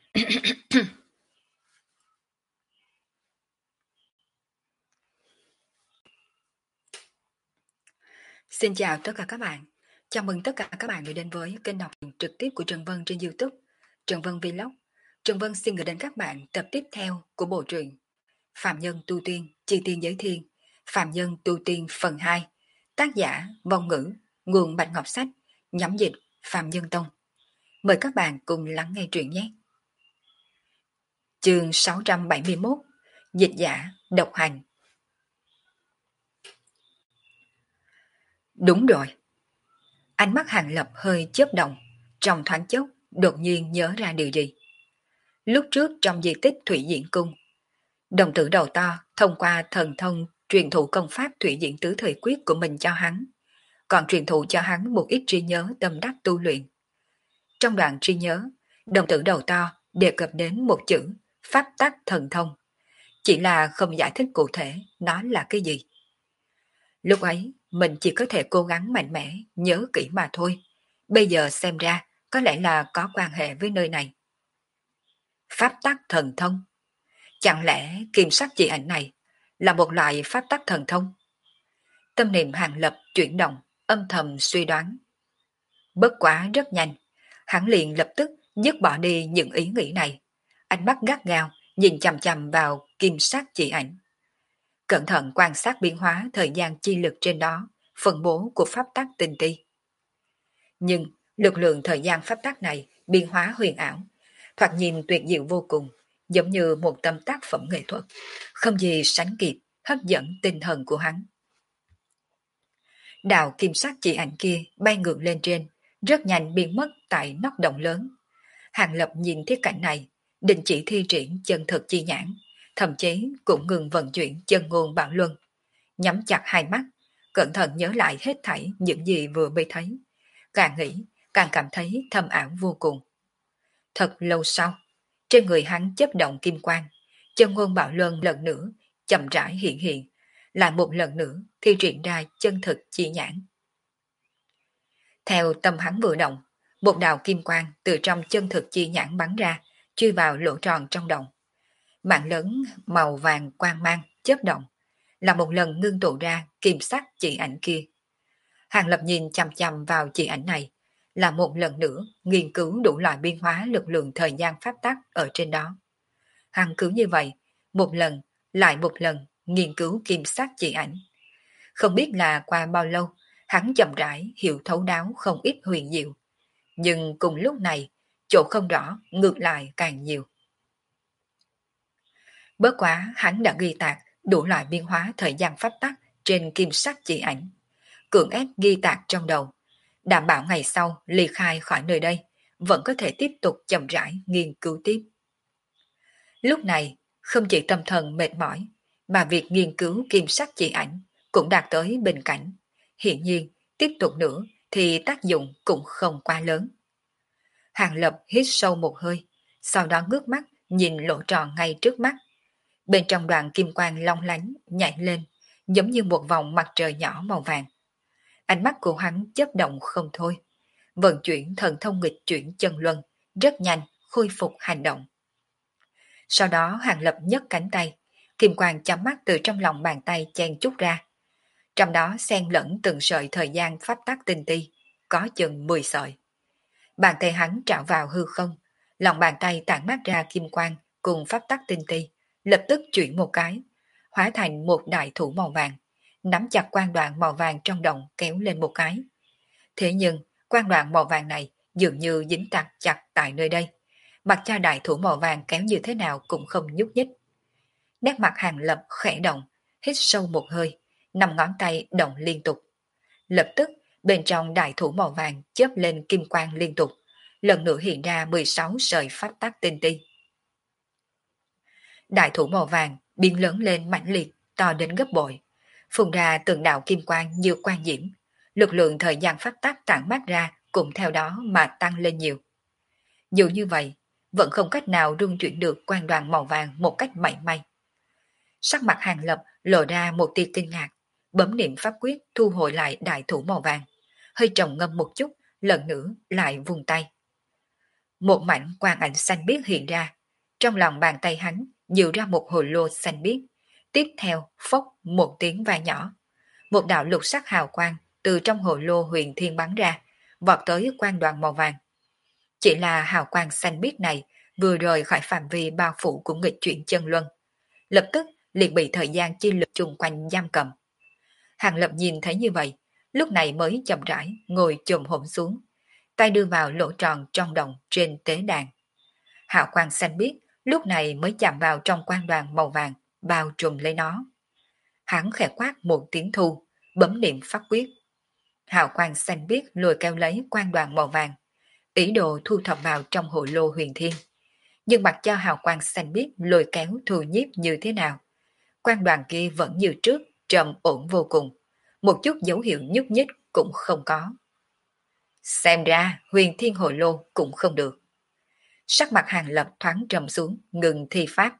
Xin chào tất cả các bạn. Chào mừng tất cả các bạn đã đến với kênh đọc truyện trực tiếp của Trần Vân trên YouTube, Trần Vân Vlog. Trần Vân xin gửi đến các bạn tập tiếp theo của bộ truyện Phạm Nhân Tu Tiên, Chi Tiên Giới Thiên, Phạm Nhân Tu Tiên phần 2, tác giả Vong Ngữ, nguồn Bạch Ngọc Sách, nhắm dịch Phạm Nhân Tông. Mời các bạn cùng lắng nghe truyện nhé. Chương 671, Dịch giả độc hành. Đúng rồi. Ánh mắt Hàng Lập hơi chớp động, trong thoáng chốc đột nhiên nhớ ra điều gì. Lúc trước trong di tích Thủy Diễn Cung, đồng tử đầu to thông qua thần thông truyền thụ công pháp Thủy Diễn Tứ Thời Quyết của mình cho hắn, còn truyền thụ cho hắn một ít trí nhớ tâm đắc tu luyện. Trong đoạn trí nhớ, đồng tử đầu to đề cập đến một chữ pháp tắc thần thông, chỉ là không giải thích cụ thể nó là cái gì. Lúc ấy mình chỉ có thể cố gắng mạnh mẽ nhớ kỹ mà thôi. Bây giờ xem ra có lẽ là có quan hệ với nơi này. Pháp tắc thần thông. Chẳng lẽ kim sắc chỉ ảnh này là một loại pháp tắc thần thông? Tâm niệm Hàng Lập chuyển động, âm thầm suy đoán. Bất quá rất nhanh, hắn liền lập tức dứt bỏ đi những ý nghĩ này. Ánh mắt gắt gao nhìn chằm chằm vào kim sắc chỉ ảnh. Cẩn thận quan sát biến hóa thời gian chi lực trên đó, phân bố của pháp tắc tinh ti. Nhưng lực lượng thời gian pháp tắc này biến hóa huyền ảo, thoạt nhìn tuyệt diệu vô cùng, giống như một tâm tác phẩm nghệ thuật, không gì sánh kịp hấp dẫn tinh thần của hắn. Đạo kim sắc chỉ ảnh kia bay ngược lên trên, rất nhanh biến mất tại nóc động lớn. Hàng Lập nhìn thiết cảnh này, định chỉ thi triển chân thực chi nhãn, thậm chí cũng ngừng vận chuyển chân ngôn bảo luân, nhắm chặt hai mắt, cẩn thận nhớ lại hết thảy những gì vừa mới thấy. Càng nghĩ, càng cảm thấy thâm ảo vô cùng. Thật lâu sau, trên người hắn chớp động kim quang, chân ngôn bảo luân lần nữa chậm rãi hiện hiện, lại một lần nữa thi triển ra chân thực chi nhãn. Theo tâm hắn vừa động, một đạo kim quang từ trong chân thực chi nhãn bắn ra, chui vào lỗ tròn trong đồng. Mạng lớn màu vàng quang mang chớp động, là một lần ngưng tụ ra kim sắc chỉ ảnh kia. Hàng Lập nhìn chằm chằm vào chỉ ảnh này, là một lần nữa nghiên cứu đủ loại biến hóa lực lượng thời gian pháp tắc ở trên đó. Hắn cứ như vậy, một lần, lại một lần nghiên cứu kim sắc chỉ ảnh. Không biết là qua bao lâu, hắn chậm rãi hiểu thấu đáo không ít huyền diệu. Nhưng cùng lúc này, chỗ không rõ ngược lại càng nhiều. Bớt quá hắn đã ghi tạc đủ loại biến hóa thời gian pháp tắc trên kim sắc chỉ ảnh, cưỡng ép ghi tạc trong đầu, đảm bảo ngày sau ly khai khỏi nơi đây vẫn có thể tiếp tục chậm rãi nghiên cứu tiếp. Lúc này không chỉ tâm thần mệt mỏi, mà việc nghiên cứu kim sắc chỉ ảnh cũng đạt tới bình cảnh. Hiện nhiên tiếp tục nữa thì tác dụng cũng không quá lớn. Hàng Lập hít sâu một hơi, sau đó ngước mắt nhìn lỗ tròn ngay trước mắt. Bên trong đoàn kim quang long lánh nhảy lên, giống như một vòng mặt trời nhỏ màu vàng. Ánh mắt của hắn chớp động không thôi, vận chuyển thần thông nghịch chuyển chân luân, rất nhanh khôi phục hành động. Sau đó Hàng Lập nhấc cánh tay, kim quang chấm mắt từ trong lòng bàn tay chen chút ra. Trong đó xen lẫn từng sợi thời gian pháp tắc tinh ti, có chừng 10 sợi. Bàn tay hắn trạo vào hư không, lòng bàn tay tản mát ra kim quang cùng pháp tắc tinh ti, lập tức chuyển một cái, hóa thành một đại thủ màu vàng, nắm chặt quang đoạn màu vàng trong động kéo lên một cái. Thế nhưng, quang đoạn màu vàng này dường như dính chặt chặt tại nơi đây, mặc cho đại thủ màu vàng kéo như thế nào cũng không nhúc nhích. Nét mặt Hàng Lập khẽ động, hít sâu một hơi, 5 ngón tay động liên tục. Lập tức, bên trong đại thủ màu vàng chớp lên kim quang liên tục, lần nữa hiện ra 16 sợi pháp tắc tinh ti. Đại thủ màu vàng biến lớn lên mãnh liệt, to đến gấp bội, phun ra từng đạo kim quang như quang diễm, lực lượng thời gian pháp tắc tản mát ra cũng theo đó mà tăng lên nhiều. Dù như vậy, vẫn không cách nào rung chuyển được quang đoàn màu vàng một cách mảy may. Sắc mặt Hàng Lập lộ ra một tia kinh ngạc, bấm niệm pháp quyết thu hồi lại đại thủ màu vàng, hơi trầm ngâm một chút, lần nữa lại vùng tay. Một mảnh quang ảnh xanh biếc hiện ra, trong lòng bàn tay hắn dịu ra một hồ lô xanh biếc, tiếp theo phốc một tiếng vang nhỏ. Một đạo lục sắc hào quang từ trong hồ lô huyền thiên bắn ra, vọt tới quang đoàn màu vàng. Chỉ là hào quang xanh biếc này vừa rời khỏi phạm vi bao phủ của nghịch chuyển chân luân, lập tức liền bị thời gian chi lực chung quanh giam cầm. Hàng Lập nhìn thấy như vậy, lúc này mới chậm rãi ngồi chồm hổm xuống, tay đưa vào lỗ tròn trong đồng trên tế đàn. Hào quang xanh biếc lúc này mới chạm vào trong quang đoàn màu vàng, bao trùm lấy nó. Hắn khẽ quát một tiếng thu, bấm niệm pháp quyết. Hào quang xanh biếc lùi kéo lấy quang đoàn màu vàng, ý đồ thu thập vào trong hồ lô huyền thiên. Nhưng mặc cho hào quang xanh biếc lùi kéo thu nhiếp như thế nào, quang đoàn kia vẫn như trước, trầm ổn vô cùng, một chút dấu hiệu nhúc nhích cũng không có. Xem ra huyền thiên hồ lô cũng không được. Sắc mặt Hàng Lập thoáng trầm xuống, ngừng thi pháp.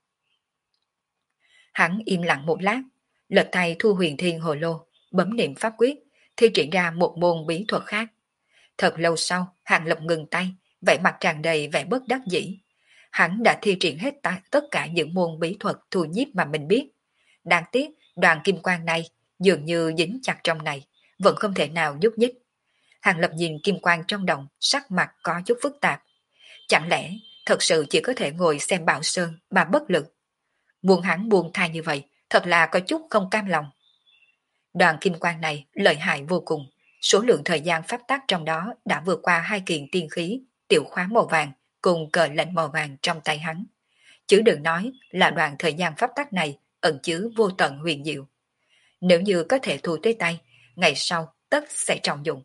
Hắn im lặng một lát, lật tay thu huyền thiên hồ lô, bấm niệm pháp quyết, thi triển ra một môn bí thuật khác. Thật lâu sau, Hàng Lập ngừng tay, vẻ mặt tràn đầy vẻ bất đắc dĩ. Hắn đã thi triển hết tất cả những môn bí thuật thu nhiếp mà mình biết. Đáng tiếc, đoàn kim quang này dường như dính chặt trong này, vẫn không thể nào nhúc nhích. Hàng Lập nhìn kim quang trong đồng, sắc mặt có chút phức tạp. Chẳng lẽ thật sự chỉ có thể ngồi xem Bảo Sơn mà bất lực? Buông hắn buông tha như vậy, thật là có chút không cam lòng. Đoàn kim quang này lợi hại vô cùng, số lượng thời gian pháp tắc trong đó đã vượt qua 2 kiện tiên khí, tiểu khóa màu vàng cùng cờ lệnh màu vàng trong tay hắn. Chứ đừng nói là đoàn thời gian pháp tắc này ẩn chứa vô tận huyền diệu. Nếu như có thể thu tới tay, ngày sau tất sẽ trọng dụng.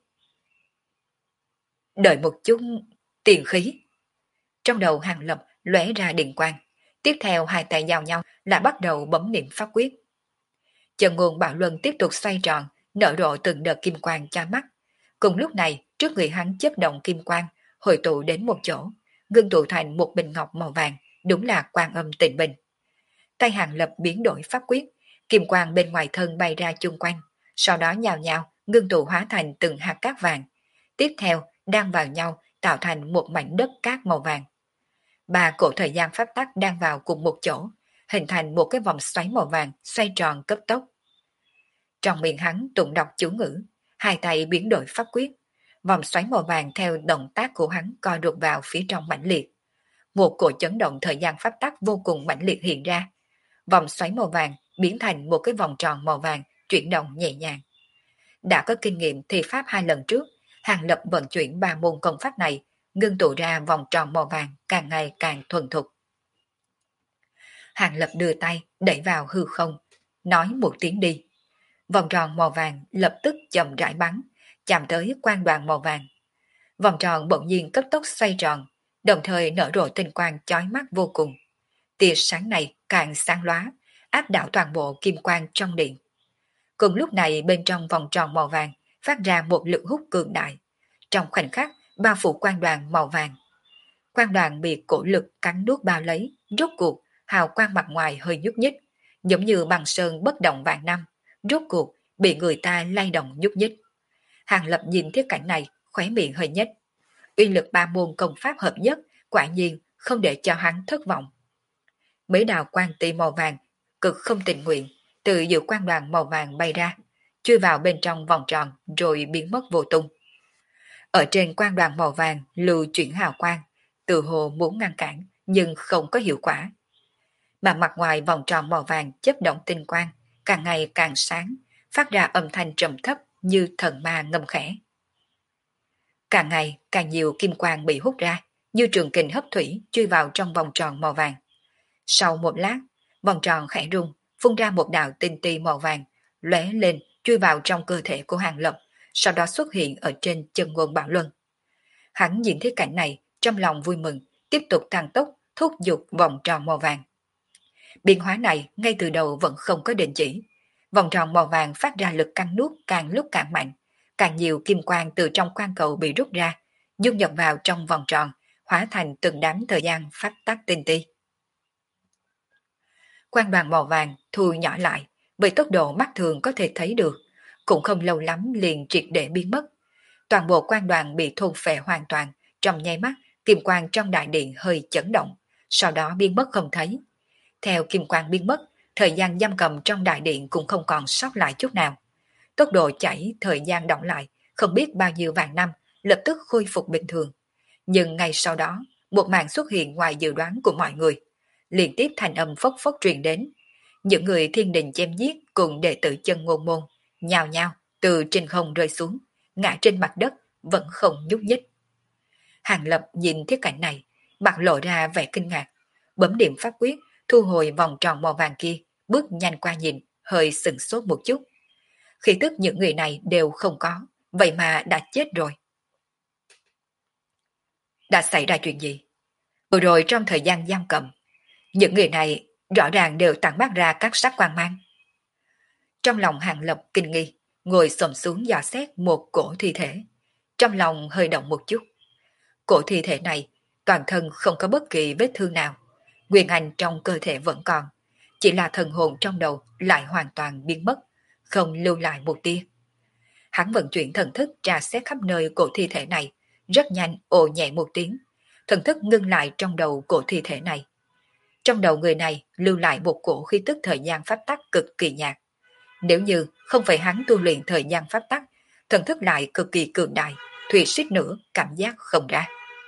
Đợi một chút, tiền khí. Trong đầu Hàng Lập lóe ra điện quang, tiếp theo hai tay giao nhau là bắt đầu bấm niệm pháp quyết. Chân nguồn bạo luân tiếp tục xoay tròn, nở rộ từng đợt kim quang cho mắt. Cùng lúc này, trước người hắn chớp động kim quang, hội tụ đến một chỗ, ngưng tụ thành một bình ngọc màu vàng, đúng là Quan Âm Tịnh Bình. Tay Hàng Lập biến đổi pháp quyết, kim quang bên ngoài thân bay ra chung quanh, sau đó nhào nhào ngưng tụ hóa thành từng hạt cát vàng. Tiếp theo, đan vào nhau tạo thành một mảnh đất cát màu vàng. Ba cổ thời gian pháp tắc đang vào cùng một chỗ, hình thành một cái vòng xoáy màu vàng xoay tròn cấp tốc. Trong miệng hắn tụng đọc chú ngữ, hai tay biến đổi pháp quyết, vòng xoáy màu vàng theo động tác của hắn co đột vào phía trong mãnh liệt. Một cổ chấn động thời gian pháp tắc vô cùng mãnh liệt hiện ra. Vòng xoáy màu vàng biến thành một cái vòng tròn màu vàng chuyển động nhẹ nhàng. Đã có kinh nghiệm thi pháp 2 lần trước, Hàng Lập vận chuyển 3 môn công pháp này, ngưng tụ ra vòng tròn màu vàng càng ngày càng thuần thục. Hàng Lập đưa tay đẩy vào hư không, nói một tiếng đi. Vòng tròn màu vàng lập tức chậm rãi bắn, chạm tới quang đoàn màu vàng. Vòng tròn bỗng nhiên cấp tốc xoay tròn, đồng thời nở rộ tinh quang chói mắt vô cùng. Tia sáng này càng sáng lóa, áp đảo toàn bộ kim quang trong điện. Cùng lúc này bên trong vòng tròn màu vàng phát ra một lực hút cường đại. Trong khoảnh khắc bao phủ quang đoàn màu vàng. Quang đoàn bị cổ lực cắn nuốt bao lấy, rốt cuộc hào quang mặt ngoài hơi nhúc nhích, giống như băng sơn bất động vạn năm, rốt cuộc bị người ta lay động nhúc nhích. Hàng Lập nhìn thấy cảnh này, khóe miệng hơi nhếch. Uy lực 3 môn công pháp hợp nhất, quả nhiên không để cho hắn thất vọng. Mấy đạo quang tì màu vàng cực không tình nguyện từ giữa quang đoàn màu vàng bay ra, chui vào bên trong vòng tròn rồi biến mất vô tung. Ở trên quang đoàn màu vàng lưu chuyển hào quang, từ hồ muốn ngăn cản nhưng không có hiệu quả. Mà mặt ngoài vòng tròn màu vàng chớp động tinh quang, càng ngày càng sáng, phát ra âm thanh trầm thấp như thần ma ngâm khẽ. Càng ngày càng nhiều kim quang bị hút ra, như trường kình hấp thủy chui vào trong vòng tròn màu vàng. Sau một lát, vòng tròn khẽ rung, phun ra một đạo tinh ti màu vàng, lóe lên chui vào trong cơ thể của Hàng Lập, sau đó xuất hiện ở trên chân ngôn Bảo Luân. Hắn nhìn thấy cảnh này, trong lòng vui mừng, tiếp tục tăng tốc, thúc giục vòng tròn màu vàng. Biến hóa này ngay từ đầu vẫn không có định chỉ. Vòng tròn màu vàng phát ra lực căng nuốt càng lúc càng mạnh, càng nhiều kim quang từ trong quang cầu bị rút ra, dung nhập vào trong vòng tròn, hóa thành từng đám thời gian phát tắc tinh ti. Quang đoàn màu vàng thu nhỏ lại, với tốc độ mắt thường có thể thấy được, cũng không lâu lắm liền triệt để biến mất. Toàn bộ quang đoàn bị thôn phệ hoàn toàn, trong nháy mắt Kim quang trong đại điện hơi chấn động, sau đó biến mất không thấy. Theo kim quang biến mất, thời gian giam cầm trong đại điện cũng không còn sót lại chút nào. Tốc độ chảy thời gian động lại, không biết bao nhiêu vạn năm, lập tức khôi phục bình thường. Nhưng ngay sau đó, một màn xuất hiện ngoài dự đoán của mọi người. Liên tiếp thanh âm phốc phốc truyền đến. Những người thiên đình chém giết cùng đệ tử chân ngôn môn, nhào nhào từ trên không rơi xuống, ngã trên mặt đất, vẫn không nhúc nhích. Hàng Lập nhìn thiết cảnh này, mặt lộ ra vẻ kinh ngạc, bấm điểm pháp quyết, thu hồi vòng tròn màu vàng kia, bước nhanh qua nhìn, hơi sừng sốt một chút. Khí tức những người này đều không có, vậy mà đã chết rồi. Đã xảy ra chuyện gì? Vừa rồi trong thời gian giam cầm, những người này rõ ràng đều tản mát ra các sắc quang mang. Trong lòng Hàng Lập kinh nghi, ngồi xổm xuống dò xét một cổ thi thể. Trong lòng hơi động một chút. Cổ thi thể này, toàn thân không có bất kỳ vết thương nào. Nguyên anh trong cơ thể vẫn còn, chỉ là thần hồn trong đầu lại hoàn toàn biến mất, không lưu lại một tia. Hắn vận chuyển thần thức tra xét khắp nơi cổ thi thể này, rất nhanh ồ nhẹ một tiếng. Thần thức ngưng lại trong đầu cổ thi thể này. Trong đầu người này lưu lại một cổ khí tức thời gian pháp tắc cực kỳ nhạt. Nếu như không phải hắn tu luyện thời gian pháp tắc, thần thức lại cực kỳ cường đại, thủy suýt nữa cảm giác không ra.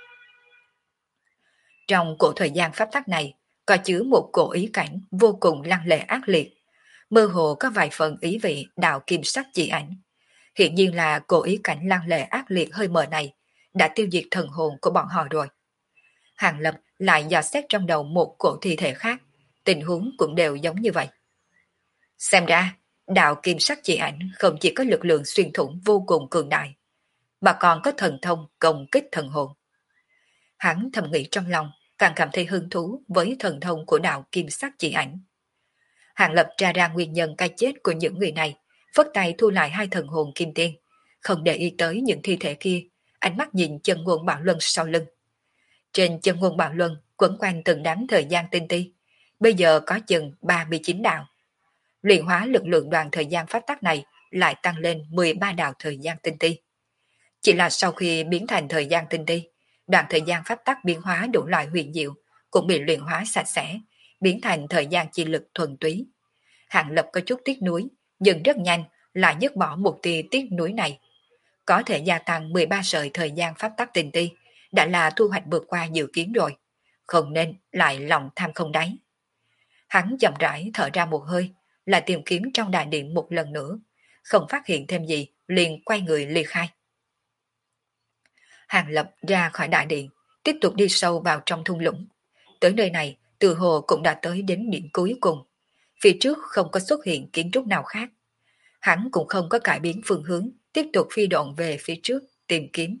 Trong cổ thời gian pháp tắc này, có chứa một cổ ý cảnh vô cùng lăng lệ ác liệt, mơ hồ có vài phần ý vị đạo kim sắc chỉ ảnh. Hiện nhiên là cổ ý cảnh lăng lệ ác liệt hơi mờ này đã tiêu diệt thần hồn của bọn họ rồi. Hàng Lập lại dò xét trong đầu một cổ thi thể khác, tình huống cũng đều giống như vậy. Xem ra, đạo kim sắc chỉ ảnh không chỉ có lực lượng xuyên thủng vô cùng cường đại, mà còn có thần thông công kích thần hồn. Hắn thầm nghĩ trong lòng, càng cảm thấy hứng thú với thần thông của đạo kim sắc chỉ ảnh. Hàng Lập tra ra nguyên nhân cái chết của những người này, phất tay thu lại hai thần hồn kim tiên, không để ý tới những thi thể kia, ánh mắt nhìn chân ngôn bảo luân sau lưng. Trên chân ngôn bảo luân quấn quanh từng đám thời gian tinh ti, bây giờ có chừng 39 đạo. Luyện hóa lực lượng đoàn thời gian pháp tắc này lại tăng lên 13 đạo thời gian tinh ti. Chỉ là sau khi biến thành thời gian tinh ti, đoạn thời gian pháp tắc biến hóa đủ loại huyền diệu cũng bị luyện hóa sạch sẽ, biến thành thời gian chi lực thuần túy. Hàng Lập có chút tiếc nuối, nhưng rất nhanh lại dứt bỏ một tia tiếc nuối này. Có thể gia tăng 13 sợi thời gian pháp tắc tinh ti, đã là thu hoạch vượt qua dự kiến rồi, không nên lại lòng tham không đáy. Hắn chậm rãi thở ra một hơi, lại tìm kiếm trong đại điện một lần nữa, không phát hiện thêm gì, liền quay người ly khai. Hàng Lập ra khỏi đại điện, tiếp tục đi sâu vào trong thung lũng. Tới nơi này, từ hồ cũng đã tới đến điểm cuối cùng. Phía trước không có xuất hiện kiến trúc nào khác. Hắn cũng không có cải biến phương hướng, tiếp tục phi độn về phía trước, tìm kiếm.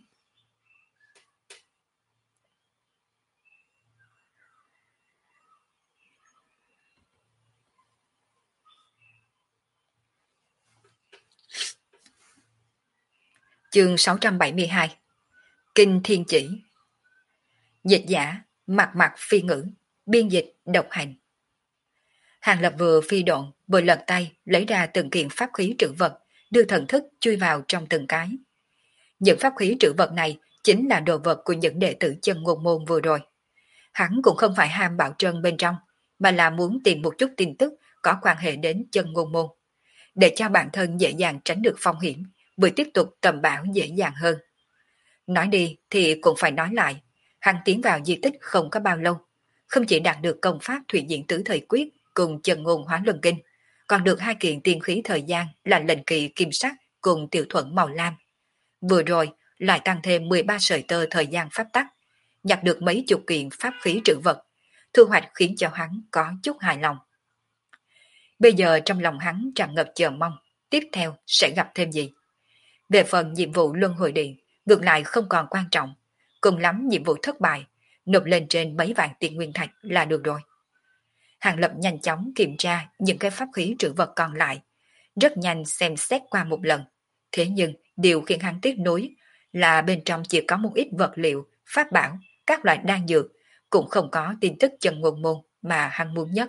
Chương 672 Kinh Thiên Chỉ. Dịch giả, mặt mặt phi ngữ, biên dịch độc hành. Hàng Lập vừa phi độn, vừa lật tay lấy ra từng kiện pháp khí trữ vật, đưa thần thức chui vào trong từng cái. Những pháp khí trữ vật này chính là đồ vật của những đệ tử chân ngôn môn vừa rồi. Hắn cũng không phải ham bảo trân bên trong, mà là muốn tìm một chút tin tức có quan hệ đến chân ngôn môn, để cho bản thân dễ dàng tránh được phong hiểm, vừa tiếp tục tầm bảo dễ dàng hơn. Nói đi thì cũng phải nói lại, hắn tiến vào di tích không có bao lâu, không chỉ đạt được công pháp thủy diện tứ thời quyết cùng chân ngôn hóa luân kinh, còn được hai kiện tiên khí thời gian là lệnh kỳ kim sắc cùng tiểu thuẫn màu lam. Vừa rồi lại tăng thêm 13 sợi tơ thời gian pháp tắc, nhặt được mấy chục kiện pháp khí trữ vật, thu hoạch khiến cho hắn có chút hài lòng. Bây giờ trong lòng hắn tràn ngập chờ mong, tiếp theo sẽ gặp thêm gì. Về phần nhiệm vụ luân hồi điện, ngược lại không còn quan trọng, cùng lắm nhiệm vụ thất bại, nộp lên trên mấy vạn tiền nguyên thạch là được rồi. Hàng Lập nhanh chóng kiểm tra những cái pháp khí trữ vật còn lại, rất nhanh xem xét qua một lần. Thế nhưng điều khiến hắn tiếc nuối là bên trong chỉ có một ít vật liệu, pháp bảo, các loại đan dược, cũng không có tin tức chân ngôn môn mà hắn muốn nhất.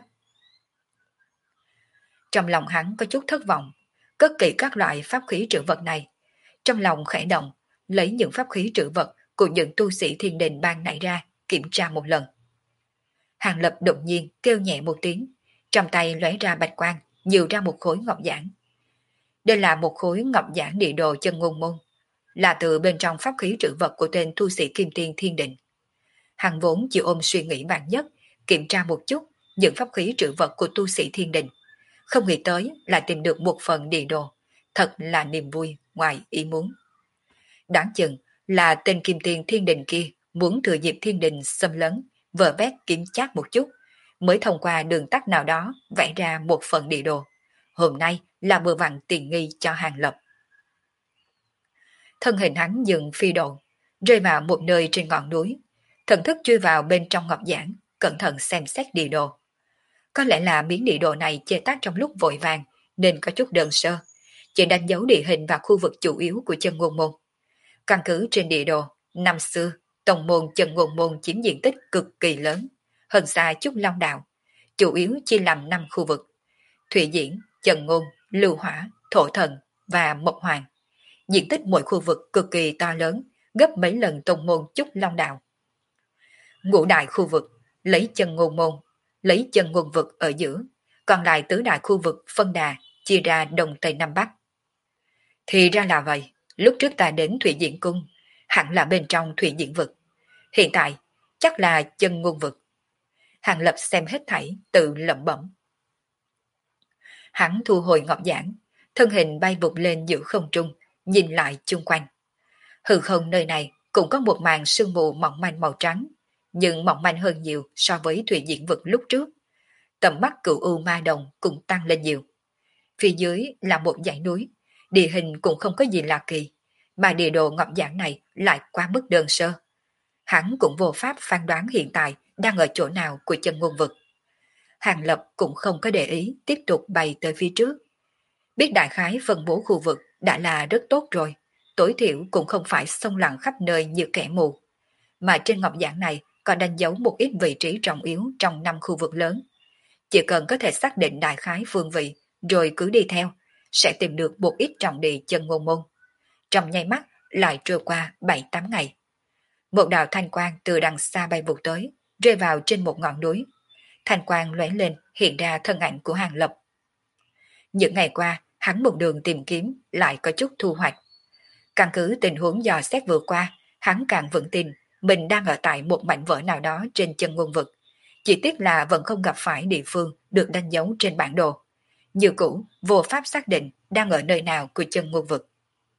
Trong lòng hắn có chút thất vọng, cất kỹ các loại pháp khí trữ vật này. Trong lòng khẽ động, lấy những pháp khí trữ vật của những tu sĩ thiên đình ban nảy ra, kiểm tra một lần. Hàng Lập đột nhiên kêu nhẹ một tiếng, trong tay lóe ra bạch quang, nhiều ra một khối ngọc giản. Đây là một khối ngọc giản địa đồ chân ngôn môn, là từ bên trong pháp khí trữ vật của tên tu sĩ Kim Tiên Thiên Định. Hắn vốn chỉ ôm suy nghĩ vạn nhất, kiểm tra một chút những pháp khí trữ vật của tu sĩ Thiên Định, không nghĩ tới lại tìm được một phần địa đồ, thật là niềm vui ngoài ý muốn. Đáng chừng là tên Kim Tiên Thiên Định kia muốn thừa dịp Thiên Đình xâm lấn, vờ vét kiểm tra một chút, mới thông qua đường tắt nào đó vẽ ra một phần địa đồ. Hôm nay là vừa vặn tiền nghi cho Hàng Lập. Thân hình hắn dừng phi độn, rơi vào một nơi trên ngọn núi, thần thức chui vào bên trong ngọc giản, cẩn thận xem xét địa đồ. Có lẽ là miếng địa đồ này chế tác trong lúc vội vàng nên có chút đơn sơ, chỉ đánh dấu địa hình và khu vực chủ yếu của chân ngôn môn. Căn cứ trên địa đồ, năm xưa, tông môn chân ngôn môn chiếm diện tích cực kỳ lớn, hơn xa chút Long Đạo, chủ yếu chia làm 5 khu vực: Thủy Diễn, Chân Ngôn, Lưu Hỏa, Thổ Thần và Mộc Hoàng. Diện tích mỗi khu vực cực kỳ to lớn, gấp mấy lần tông môn chút Long Đạo. Ngũ đại khu vực lấy chân ngôn môn, lấy chân ngôn vực ở giữa, còn lại tứ đại khu vực phân đà, chia ra đông tây nam bắc. Thì ra là vậy, lúc trước ta đến Thủy Diễn Cung, hẳn là bên trong Thủy Diễn Vực. Hiện tại, chắc là chân ngôn vực. Hàng Lập xem hết thảy, tự lẩm bẩm. Hắn thu hồi ngọc giản, thân hình bay vụt lên giữa không trung, nhìn lại chung quanh. Hư không nơi này cũng có một màn sương mù mỏng manh màu trắng, nhưng mỏng manh hơn nhiều so với Thủy Diễn Vực lúc trước. Tầm mắt Cửu U Ma Đồng cũng tăng lên nhiều. Phía dưới là một dãy núi, địa hình cũng không có gì lạ kỳ, mà địa đồ ngọc giản này lại quá mức đơn sơ. Hắn cũng vô pháp phán đoán hiện tại đang ở chỗ nào của chân ngôn vực. Hàng Lập cũng không có để ý tiếp tục bay tới phía trước. Biết đại khái phân bố khu vực đã là rất tốt rồi, tối thiểu cũng không phải xông lặng khắp nơi như kẻ mù. Mà trên ngọc giản này còn đánh dấu một ít vị trí trọng yếu trong 5 khu vực lớn. Chỉ cần có thể xác định đại khái phương vị rồi cứ đi theo, sẽ tìm được một ít trọng địa chân ngôn môn. Trong nháy mắt lại trôi qua 7-8 ngày. Một đạo thanh quang từ đằng xa bay vụt tới, rơi vào trên một ngọn núi. Thanh quang lóe lên hiện ra thân ảnh của Hàng Lập. Những ngày qua, hắn một đường tìm kiếm lại có chút thu hoạch. Căn cứ tình huống dò xét vừa qua, hắn càng vững tin mình đang ở tại một mảnh vỡ nào đó trên chân ngôn vực. Chỉ tiếc là vẫn không gặp phải địa phương được đánh dấu trên bản đồ. Như cũ, vô pháp xác định đang ở nơi nào của chân ngôn vực.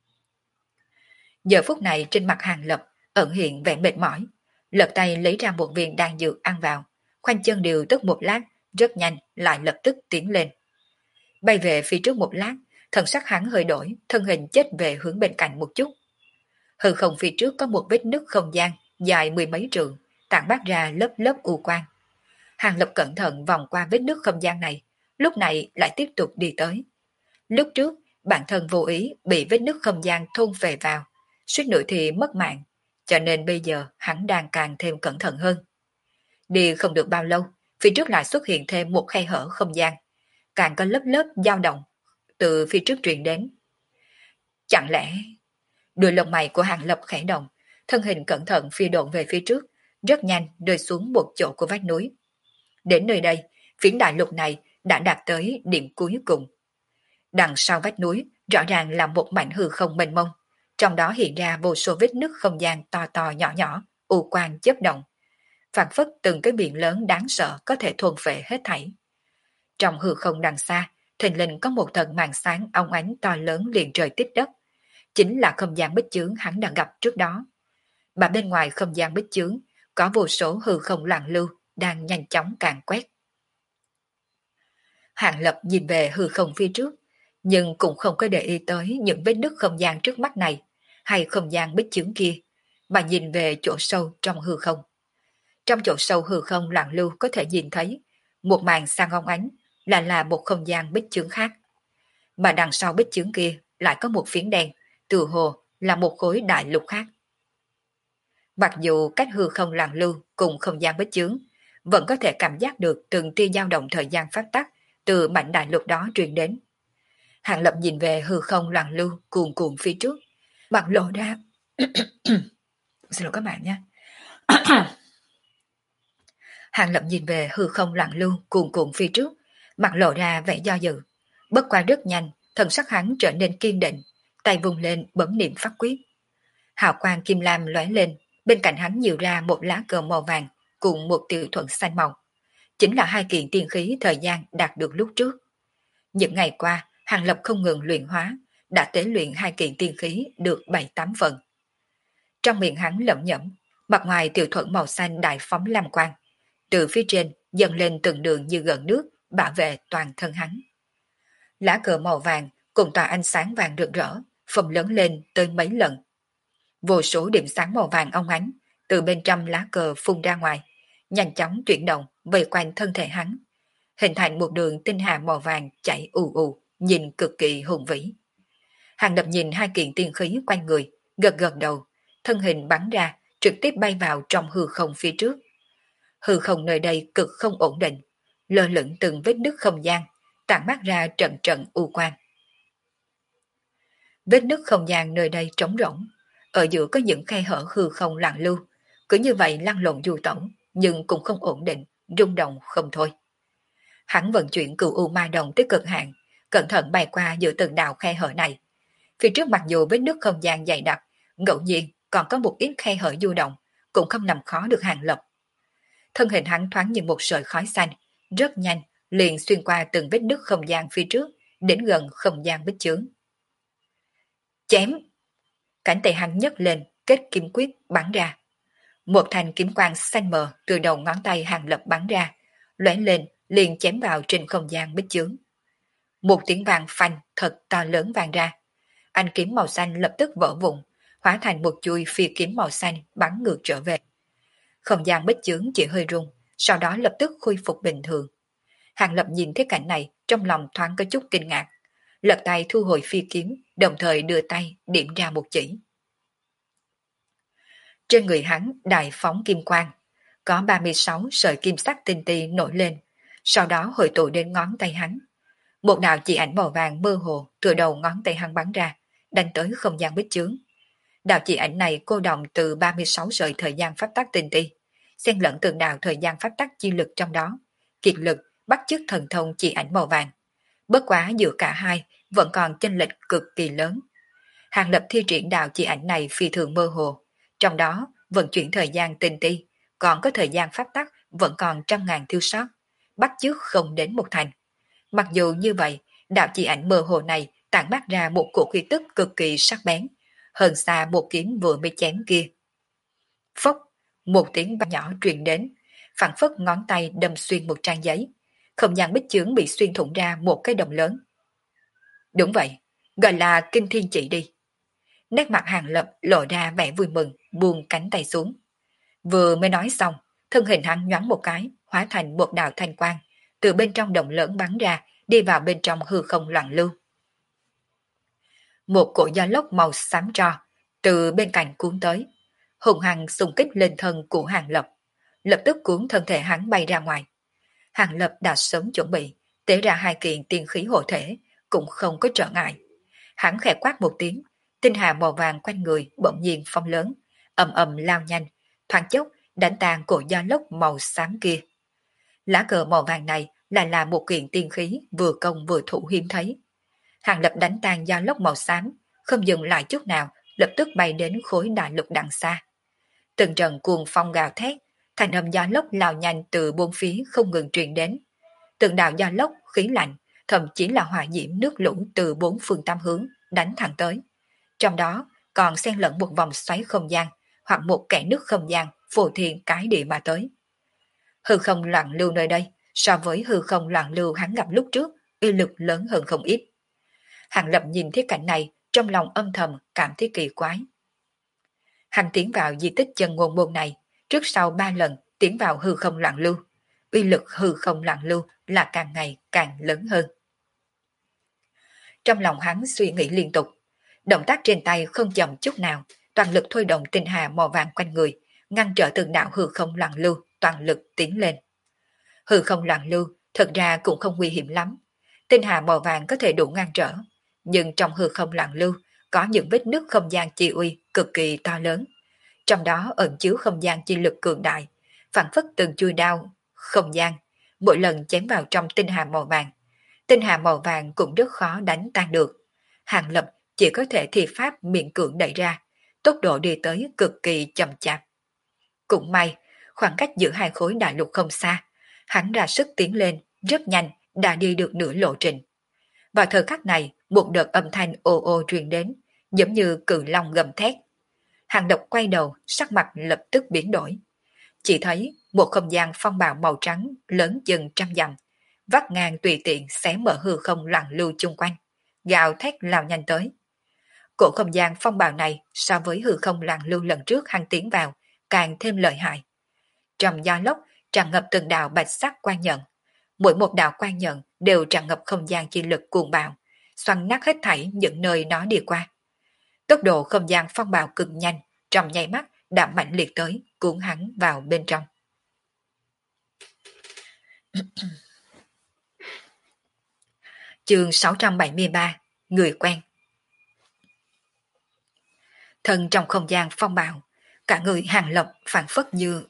Giờ phút này trên mặt Hàng Lập ẩn hiện vẻ mệt mỏi, lật tay lấy ra một viên đan dược ăn vào, khoanh chân điều tức một lát, rất nhanh lại lập tức tiến lên. Bay về phía trước một lát, thần sắc hắn hơi đổi, thân hình chết về hướng bên cạnh một chút. Hư không phía trước có một vết nứt không gian dài 10 mấy trượng, tản mát ra lớp lớp u quang. Hàng Lập cẩn thận vòng qua vết nứt không gian này, lúc này lại tiếp tục đi tới. Lúc trước, bản thân vô ý bị vết nứt không gian thôn về vào, suýt nữa thì mất mạng, cho nên bây giờ hắn đang càng thêm cẩn thận hơn. Đi không được bao lâu, phía trước lại xuất hiện thêm một khe hở không gian, càng có lớp lớp dao động từ phía trước truyền đến. Chẳng lẽ... Đuôi lông mày của Hàng Lập khẽ động, thân hình cẩn thận phi độn về phía trước, rất nhanh rơi xuống một chỗ của vách núi. Đến nơi đây, phiến đại lục này đã đạt tới điểm cuối cùng. Đằng sau vách núi rõ ràng là một mảnh hư không mênh mông, trong đó hiện ra vô số vết nứt không gian to to nhỏ nhỏ, u quang chớp động, phảng phất từng cái biển lớn đáng sợ có thể thôn phệ hết thảy. Trong hư không đằng xa, thình lình có một tầng màn sáng óng ánh to lớn liền trời tích đất, chính là không gian bích chướng hắn đã gặp trước đó. Mà bên ngoài không gian bích chướng có vô số hư không loạn lưu đang nhanh chóng càn quét. Hàng Lập nhìn về hư không phía trước, nhưng cũng không có để ý tới những vết nứt không gian trước mắt này, hay không gian bích chướng kia, mà nhìn về chỗ sâu trong hư không. Trong chỗ sâu hư không loạn lưu có thể nhìn thấy một màn sang óng ánh là một không gian bích chướng khác. Mà đằng sau bích chướng kia lại có một phiến đen, từ hồ là một khối đại lục khác. Mặc dù cách hư không loạn lưu cùng không gian bích chướng, vẫn có thể cảm giác được từng tia dao động thời gian phát tắc từ mảnh đại lục đó truyền đến. Hàng Lập nhìn về hư không loạn lưu cuồn cuộn phía trước, mặt lộ ra Xin lỗi các bạn nhé. Hàng Lập nhìn về hư không lặng lưu cuồn cuộn phía trước, mặt lộ ra vẻ do dự. Bất qua rất nhanh, thần sắc hắn trở nên kiên định, tay vung lên bấm niệm pháp quyết. Hào quang kim lam lóe lên, bên cạnh hắn nhiều ra một lá cờ màu vàng cùng một tiểu thuận xanh màu. Chính là hai kiện tiên khí thời gian đạt được lúc trước. Những ngày qua, Hàng Lập không ngừng luyện hóa, đã tế luyện hai kiện tiên khí được 7-8 phần. Trong miệng hắn lẩm nhẩm, mặt ngoài tiểu thuận màu xanh đại phóng lam quang, từ phía trên dần lên từng đường như gần nước, bảo vệ toàn thân hắn. Lá cờ màu vàng cùng tỏa ánh sáng vàng rực rỡ, phồng lớn lên tới mấy lần. Vô số điểm sáng màu vàng óng ánh từ bên trong lá cờ phun ra ngoài, nhanh chóng chuyển động vây quanh thân thể hắn, hình thành một đường tinh hà màu vàng chảy ù ù, nhìn cực kỳ hùng vĩ. Hàng Lập nhìn hai kiện tiên khí quanh người, gật gật đầu, thân hình bắn ra, trực tiếp bay vào trong hư không phía trước. Hư không nơi đây cực không ổn định, lơ lửng từng vết nứt không gian, tản mát ra trận trận u quang. Vết nứt không gian nơi đây trống rỗng, ở giữa có những khe hở hư không lặng lưu, cứ như vậy lăn lộn du tẩu, nhưng cũng không ổn định, rung động không thôi. Hắn vận chuyển cửu u ma đồng tới cực hạn, cẩn thận bay qua giữa từng đạo khe hở này. Phía trước mặc dù vết nứt không gian dày đặc, ngẫu nhiên còn có một ít khe hở du động, cũng không làm khó được Hàng Lập. Thân hình hắn thoáng như một sợi khói xanh, rất nhanh, liền xuyên qua từng vết nứt không gian phía trước, đến gần không gian bích chướng. Chém! Cánh tay hắn nhấc lên, kết kim quyết bắn ra. Một thanh kiếm quang xanh mờ từ đầu ngón tay Hàng Lập bắn ra, lóe lên liền chém vào trên không gian bích chướng. Một tiếng vàng phanh thật to lớn vang ra. Anh kiếm màu xanh lập tức vỡ vụn, hóa thành một chuôi phi kiếm màu xanh bắn ngược trở về. Không gian bích chướng chỉ hơi rung, sau đó lập tức khôi phục bình thường. Hàng Lập nhìn thấy cảnh này, trong lòng thoáng có chút kinh ngạc. Lật tay thu hồi phi kiếm, đồng thời đưa tay điểm ra một chỉ. Trên người hắn đại phóng kim quang, có 36 sợi kim sắc tinh ti nổi lên, sau đó hội tụ đến ngón tay hắn. Một đạo chỉ ảnh màu vàng mơ hồ từ đầu ngón tay hắn bắn ra, đánh tới không gian bích chướng. Đạo chỉ ảnh này cô động từ 36 sợi thời gian pháp tắc tinh ti, xen lẫn từng đạo thời gian pháp tắc chi lực trong đó, kiệt lực bắt chước thần thông chỉ ảnh màu vàng. Bất quá giữa cả hai vẫn còn chênh lệch cực kỳ lớn. Hàng Lập thi triển đạo chỉ ảnh này phi thường mơ hồ, trong đó vận chuyển thời gian tinh ti, còn có thời gian pháp tắc vẫn còn trăm ngàn thiếu sót, bắt chước không đến một thành. Mặc dù như vậy, đạo chỉ ảnh mơ hồ này tản mát ra một cổ khí tức cực kỳ sắc bén, hơn xa một kiếm vừa mới chém kia. Phốc, một tiếng vang nhỏ truyền đến, phảng phất ngón tay đâm xuyên một trang giấy, không gian bích chướng bị xuyên thủng ra một cái đồng lớn. Đúng vậy, gọi là kinh thiên chỉ đi. Nét mặt Hàng Lập lộ ra vẻ vui mừng, buông cánh tay xuống. Vừa mới nói xong, thân hình hắn nhoáng một cái, hóa thành một đạo thanh quang, từ bên trong đồng lớn bắn ra, đi vào bên trong hư không loạn lưu. Một cỗ gió lốc màu xám tro từ bên cạnh cuốn tới, hùng hăng xung kích lên thân của Hàng Lập, lập tức cuốn thân thể hắn bay ra ngoài. Hàng Lập đã sớm chuẩn bị, tế ra hai kiện tiên khí hộ thể, cũng không có trở ngại. Hắn khẽ quát một tiếng, tinh hà màu vàng quanh người bỗng nhiên phong lớn, ầm ầm lao nhanh, thoáng chốc đánh tan cổ gió lốc màu xám kia. Lá cờ màu vàng này lại là một kiện tiên khí vừa công vừa thủ hiếm thấy. Hàng Lập đánh tan gió lốc màu xám, không dừng lại chút nào, lập tức bay đến khối đại lục đằng xa. Từng trận cuồng phong gào thét, thành âm gió lốc lao nhanh từ bốn phía không ngừng truyền đến. Từng đạo gió lốc, khí lạnh, thậm chí là hỏa diễm nước lũ từ bốn phương tám hướng đánh thẳng tới. Trong đó còn xen lẫn một vòng xoáy không gian hoặc một kẽ nước không gian phô thiên cái địa mà tới. Hư không loạn lưu nơi đây so với hư không loạn lưu hắn gặp lúc trước uy lực lớn hơn không ít. Hàng Lập nhìn thấy cảnh này trong lòng âm thầm cảm thấy kỳ quái. Hắn tiến vào di tích chân ngôn môn này trước sau 3 lần tiến vào hư không loạn lưu, uy lực hư không loạn lưu là càng ngày càng lớn hơn. Trong lòng hắn suy nghĩ liên tục, động tác trên tay không chậm chút nào, toàn lực thôi động tinh hà màu vàng quanh người, ngăn trở từng đạo hư không loạn lưu, toàn lực tiến lên. Hư không loạn lưu thật ra cũng không nguy hiểm lắm, tinh hà màu vàng có thể đủ ngăn trở, nhưng trong hư không loạn lưu có những vết nứt không gian chi uy cực kỳ to lớn, trong đó ẩn chứa không gian chi lực cường đại, phản phất từng chui đao, không gian, mỗi lần chém vào trong tinh hà màu vàng. Tinh hà màu vàng cũng rất khó đánh tan được. Hàng Lập chỉ có thể thi pháp miễn cưỡng đẩy ra, tốc độ đi tới cực kỳ chậm chạp. Cũng may, khoảng cách giữa hai khối đại lục không xa, hắn ra sức tiến lên, rất nhanh, đã đi được nửa lộ trình. Vào thời khắc này, một đợt âm thanh ồ ồ truyền đến, giống như cự long gầm thét. Hàng Độc quay đầu, sắc mặt lập tức biến đổi. Chỉ thấy một không gian phong bạo màu trắng lớn chừng trăm dặm, vắt ngang tùy tiện xé mở hư không loạn lưu chung quanh, gào thét lao nhanh tới. Cổ không gian phong bạo này so với hư không loạn lưu lần trước hắn tiến vào, càng thêm lợi hại. Trong gió lốc tràn ngập từng đạo bạch sắc quan nhận, mỗi một đạo quan nhận đều tràn ngập không gian chi lực cuồng bạo, xoắn nát hết thảy những nơi nó đi qua. Tốc độ không gian phong bạo cực nhanh, trong nháy mắt đã mạnh liệt tới, cuốn hắn vào bên trong. Chương 673, người quen. Thân trong không gian phong bạo, cả người Hàng Lập phản phất như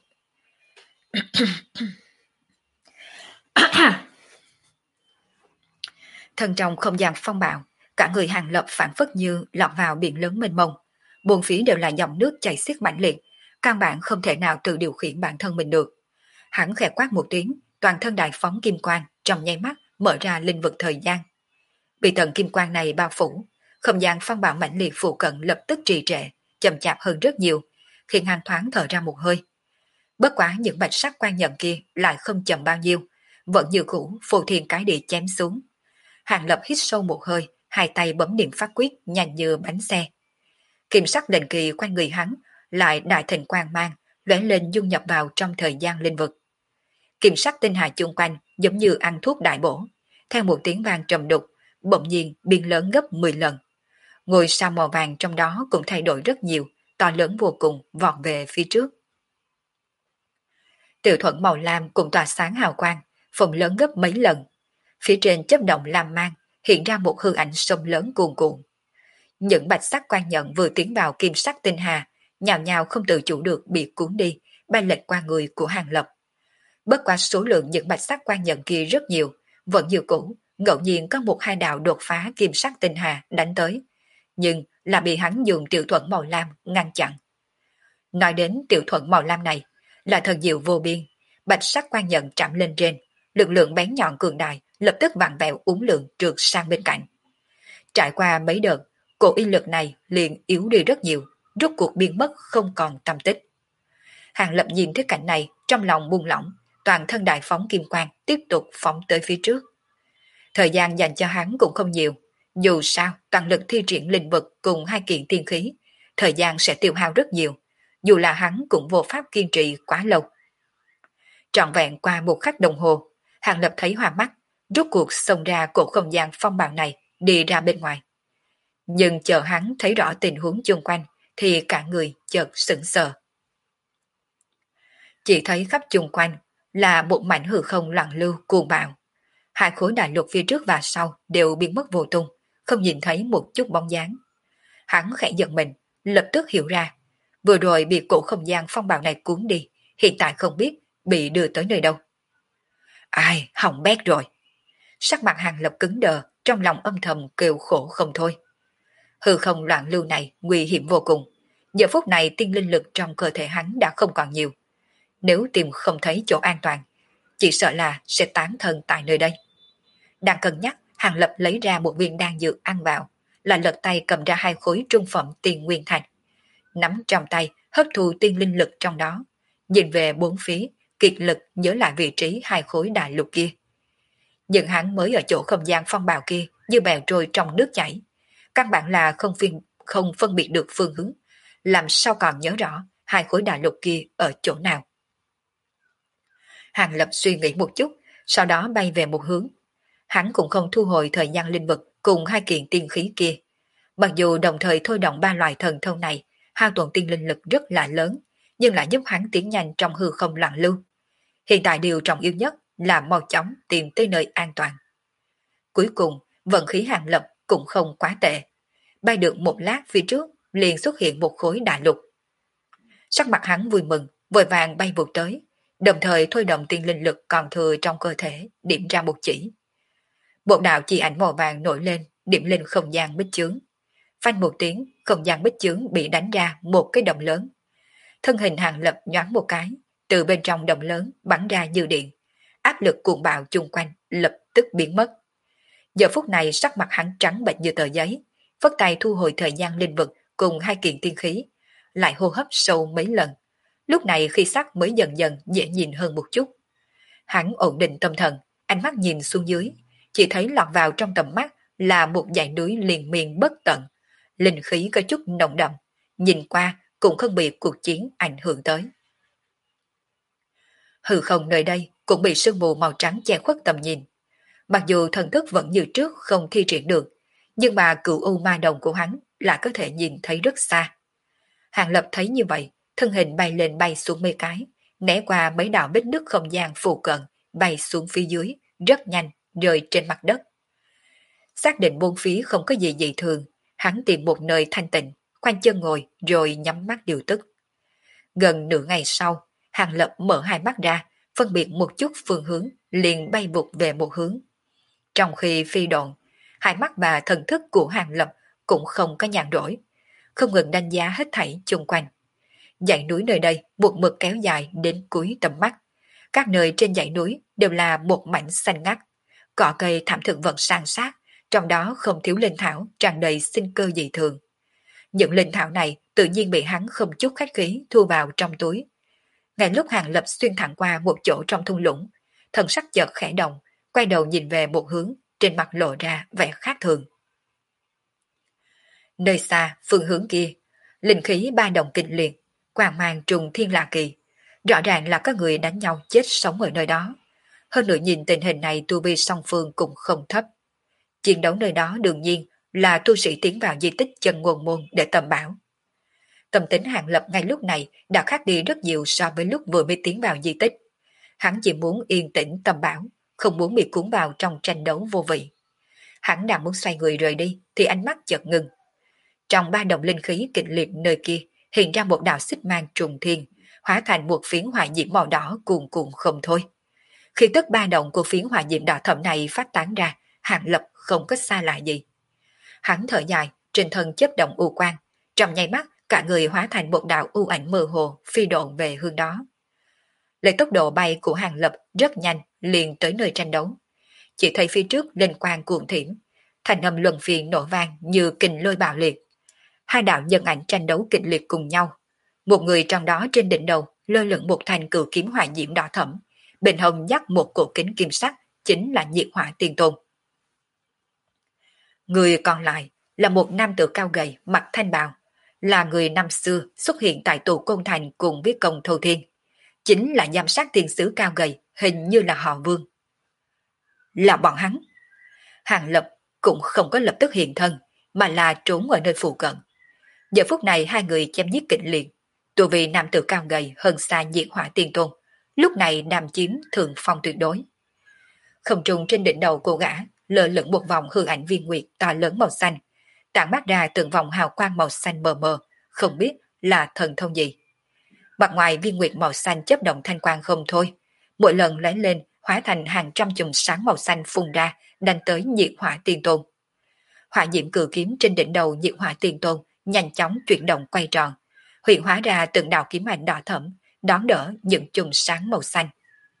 thân trong không gian phong bạo, cả người Hàng Lập phản phất như lọt vào biển lớn mênh mông, bốn phía đều là dòng nước chảy xiết mãnh liệt, căn bản không thể nào tự điều khiển bản thân mình được. Hắn khẽ quát một tiếng, toàn thân đại phóng kim quang, trong nháy mắt mở ra linh vực thời gian. Bị tầng kim quang này bao phủ, không gian phong bạo mãnh liệt phụ cận lập tức trì trệ, chậm chạp hơn rất nhiều, khiến hắn thoáng thở ra một hơi. Bất quá những bạch sắc quan nhận kia lại không chậm bao nhiêu, vẫn như cũ phù thiên cái địa chém xuống. Hàng Lập hít sâu một hơi, hai tay bấm niệm pháp quyết nhanh như bánh xe. Kim sắc định kỳ quanh người hắn lại đại thịnh quang mang, lóe lên dung nhập vào trong thời gian linh vực. Kim sắc tinh hà chung quanh giống như ăn thuốc đại bổ, theo một tiếng vang trầm đục, bỗng nhiên biến lớn gấp 10 lần. Ngôi sao màu vàng trong đó cũng thay đổi rất nhiều, to lớn vô cùng, vọt về phía trước. Tiểu thuẫn màu lam cũng tỏa sáng hào quang, phồng lớn gấp mấy lần. Phía trên chớp động lam mang, hiện ra một hư ảnh sông lớn cuồn cuộn. Những bạch sắc quan nhận vừa tiến vào kim sắc tinh hà, nhào nhào không tự chủ được bị cuốn đi, bay lệch qua người của Hàng Lập. Bất quá số lượng những bạch sắc quan nhận kia rất nhiều, vẫn như cũ, ngẫu nhiên có một hai đạo đột phá kim sắc tinh hà đánh tới, nhưng là bị hắn dùng tiểu thuẫn màu lam ngăn chặn. Nói đến tiểu thuẫn màu lam này, là thần diệu vô biên, bạch sắc quan nhận chạm lên trên, lực lượng bén nhọn cường đại lập tức vặn vẹo uốn lượn trượt sang bên cạnh. Trải qua mấy đợt, cổ y lực này liền yếu đi rất nhiều, rốt cuộc biến mất không còn tâm tích. Hàng Lập nhìn thấy cảnh này, trong lòng buông lỏng, toàn thân đại phóng kim quang tiếp tục phóng tới phía trước. Thời gian dành cho hắn cũng không nhiều, dù sao toàn lực thi triển linh vực cùng hai kiện tiên khí, thời gian sẽ tiêu hao rất nhiều, dù là hắn cũng vô pháp kiên trì quá lâu. Trọn vẹn qua một khắc đồng hồ, Hàng Lập thấy hoa mắt, rốt cuộc xông ra cổ không gian phong bạo này, đi ra bên ngoài. Nhưng chờ hắn thấy rõ tình huống chung quanh, thì cả người chợt sững sờ. Chỉ thấy khắp chung quanh là một mảnh hư không loạn lưu cuồng bạo. Hai khối đại lục phía trước và sau đều biến mất vô tung, không nhìn thấy một chút bóng dáng. Hắn khẽ giật mình, lập tức hiểu ra, vừa rồi bị cổ không gian phong bạo này cuốn đi, hiện tại không biết bị đưa tới nơi đâu. Ai, hỏng bét rồi. Sắc mặt Hàng Lập cứng đờ, trong lòng âm thầm kêu khổ không thôi. Hư không loạn lưu này nguy hiểm vô cùng. Giờ phút này tiên linh lực trong cơ thể hắn đã không còn nhiều. Nếu tìm không thấy chỗ an toàn, chỉ sợ là sẽ tán thân tại nơi đây. Đang cân nhắc, Hàng Lập lấy ra một viên đan dược ăn vào, là lật tay cầm ra hai khối trung phẩm tiên nguyên thạch. Nắm trong tay, hấp thu tiên linh lực trong đó. Nhìn về bốn phía, kiệt lực nhớ lại vị trí hai khối đại lục kia. Nhưng hắn mới ở chỗ không gian phong bạo kia như bèo trôi trong nước chảy. Căn bản là không phân biệt được phương hướng, làm sao còn nhớ rõ hai khối đại lục kia ở chỗ nào. Hàng Lập suy nghĩ một chút, sau đó bay về một hướng. Hắn cũng không thu hồi thời gian linh vực cùng hai kiện tiên khí kia. Mặc dù đồng thời thôi động ba loại thần thông này, hao tổn tiên linh lực rất là lớn, nhưng lại giúp hắn tiến nhanh trong hư không loạn lưu. Hiện tại điều trọng yếu nhất là mau chóng tìm tới nơi an toàn. Cuối cùng, vận khí Hàng Lập cũng không quá tệ. Bay được một lát phía trước, liền xuất hiện một khối đại lục. Sắc mặt hắn vui mừng, vội vàng bay vụt tới, đồng thời thôi động tiên linh lực còn thừa trong cơ thể, điểm ra một chỉ. Một đạo chỉ ảnh màu vàng nổi lên, điểm lên không gian bích chướng. Phanh một tiếng, không gian bích chướng bị đánh ra một cái động lớn. Thân hình Hàng Lập nhoáng một cái, từ bên trong động lớn bắn ra như điện. Áp lực cuồng bạo chung quanh lập tức biến mất. Giờ phút này sắc mặt hắn trắng bệch như tờ giấy, phất tay thu hồi thời gian linh vực cùng hai kiện tiên khí, lại hô hấp sâu mấy lần. Lúc này khi sắc mới dần dần dễ nhìn hơn một chút. Hắn ổn định tâm thần, ánh mắt nhìn xuống dưới, chỉ thấy lọt vào trong tầm mắt là một dãy núi liền miên bất tận, linh khí có chút nồng đậm, nhìn qua cũng không bị cuộc chiến ảnh hưởng tới. Hư không nơi đây cũng bị sương mù màu trắng che khuất tầm nhìn. Mặc dù thần thức vẫn như trước không thi triển được, nhưng mà cựu u ma đồng của hắn lại có thể nhìn thấy rất xa. Hàng Lập thấy như vậy, thân hình bay lên bay xuống mấy cái, né qua mấy đạo vết nứt không gian phù cận, bay xuống phía dưới, rất nhanh, rơi trên mặt đất. Xác định bốn phía không có gì dị thường, hắn tìm một nơi thanh tịnh, khoanh chân ngồi rồi nhắm mắt điều tức. Gần nửa ngày sau, Hàng Lập mở hai mắt ra, phân biệt một chút phương hướng, liền bay vụt về một hướng. Trong khi phi độn, hai mắt và thần thức của Hàng Lập cũng không có nhàn rỗi, không ngừng đánh giá hết thảy chung quanh. Dãy núi nơi đây một mực kéo dài đến cuối tầm mắt. Các nơi trên dãy núi đều là một mảnh xanh ngắt, cỏ cây thảm thực vật san sát, trong đó không thiếu linh thảo tràn đầy sinh cơ dị thường. Những linh thảo này tự nhiên bị hắn không chút khách khí thu vào trong túi. Ngay lúc Hàng Lập xuyên thẳng qua một chỗ trong thung lũng, thần sắc chợt khẽ động, quay đầu nhìn về một hướng, trên mặt lộ ra vẻ khác thường. Nơi xa, phương hướng kia, linh khí ba động kịch liệt, quang mang trùng thiên lạ kỳ. Rõ ràng là có người đánh nhau chết sống ở nơi đó. Hơn nữa nhìn tình hình này tu vi song phương cũng không thấp. Chiến đấu nơi đó đương nhiên là tu sĩ tiến vào di tích chân ngôn môn để tầm bảo. Tâm tính Hàng Lập ngay lúc này đã khác đi rất nhiều so với lúc vừa mới tiến vào di tích. Hắn chỉ muốn yên tĩnh tầm bảo, không muốn bị cuốn vào trong tranh đấu vô vị. Hắn đang muốn xoay người rời đi thì ánh mắt chợt ngừng. Trong ba đồng linh khí kịch liệt nơi kia hiện ra một đạo xích mang trùng thiên, hóa thành một phiến hỏa diễm màu đỏ cuồn cuộn không thôi. Khi tức ba động của phiến hỏa diễm đỏ thẫm này phát tán ra, Hàng Lập không có xa lạ gì. Hắn thở dài, trên thân chớp động u quang, trong nháy mắt cả người hóa thành một đạo u ảnh mơ hồ phi độn về hướng đó. Lấy tốc độ bay của Hàng Lập rất nhanh liền tới nơi tranh đấu. Chỉ thấy phía trước linh quang cuồng thiểm, thành âm luân phiên nổ vang như kình lôi bạo liệt. Hai đạo nhân ảnh tranh đấu kịch liệt cùng nhau. Một người trong đó trên đỉnh đầu lơ lửng một thanh cự kiếm hỏa diễm đỏ thẫm, bên hông dắt một cổ kính kim sắc, chính là Nhiệt Hỏa Tiên Tôn. Người còn lại là một nam tử cao gầy mặc thanh bào, là người năm xưa xuất hiện tại tù Côn Thành cùng với Công Thâu Thiên, chính là giám sát tiên sứ cao gầy, hình như là họ Vương. Là bọn hắn. Hàng Lập cũng không có lập tức hiện thân, mà là trốn ở nơi phụ cận. Giờ phút này hai người chém giết kịch liệt, tu vì nam tử cao gầy hơn xa Nhiệt Hỏa Tiên Tôn, lúc này đàm chiếm thượng phong tuyệt đối. Không trung trên đỉnh đầu cô gã lơ lửng một vòng hư ảnh viên nguyệt to lớn màu xanh, tản mát ra từng vòng hào quang màu xanh mờ mờ, không biết là thần thông gì. Mặt ngoài viên nguyệt màu xanh chớp động thanh quang không thôi, mỗi lần lấy lên hóa thành hàng trăm chùm sáng màu xanh phun ra, đánh tới Nhiệt Hỏa Tiên Tôn. Hỏa diễm cử kiếm trên đỉnh đầu Nhiệt Hỏa Tiên Tôn nhanh chóng chuyển động quay tròn, hiện hóa ra từng đạo kiếm ảnh đỏ thẫm, đón đỡ những chùm sáng màu xanh.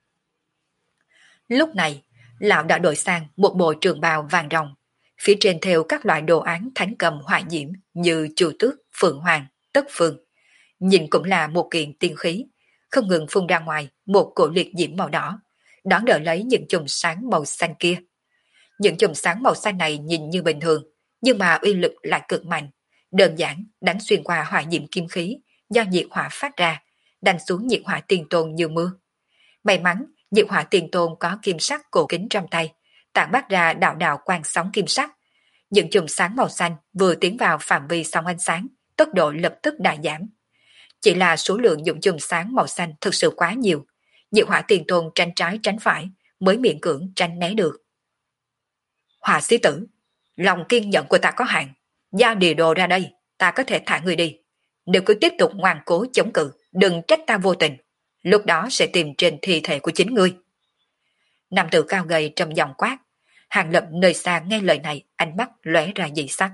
Lúc này, lão đã đổi sang một bộ trường bào vàng ròng, phía trên thêu các loại đồ án thánh cầm hỏa diễm như Chu Tước, Phượng Hoàng, Tất Phương. Nhìn cũng là một kiện tiên khí, không ngừng phun ra ngoài một cổ liệt diễm màu đỏ, đón đỡ lấy những chùm sáng màu xanh kia. Những chùm sáng màu xanh này nhìn như bình thường, nhưng mà uy lực lại cực mạnh, đơn giản đánh xuyên qua hỏa diễm kim khí do nhiệt hỏa phát ra, đánh xuống Nhiệt Hỏa Tiên Tôn như mưa. May mắn, Nhiệt Hỏa Tiên Tôn có kim sắc cổ kính trong tay, tản mát ra đạo đạo quang sóng kim sắc. Những chùm sáng màu xanh vừa tiến vào phạm vi sóng ánh sáng, tốc độ lập tức đại giảm. Chỉ là số lượng những chùm sáng màu xanh thực sự quá nhiều, Nhiệt Hỏa Tiên Tôn tránh trái tránh phải mới miễn cưỡng tránh né được. Hỏa sĩ tử, lòng kiên nhẫn của ta có hạn, giao địa đồ ra đây, ta có thể thả người đi. Nếu cứ tiếp tục ngoan cố chống cự, đừng trách ta vô tình, lúc đó sẽ tìm trên thi thể của chính ngươi. Nam tử cao gầy trầm giọng quát. Hàng Lập nơi xa nghe lời này, ánh mắt lóe ra dị sắc.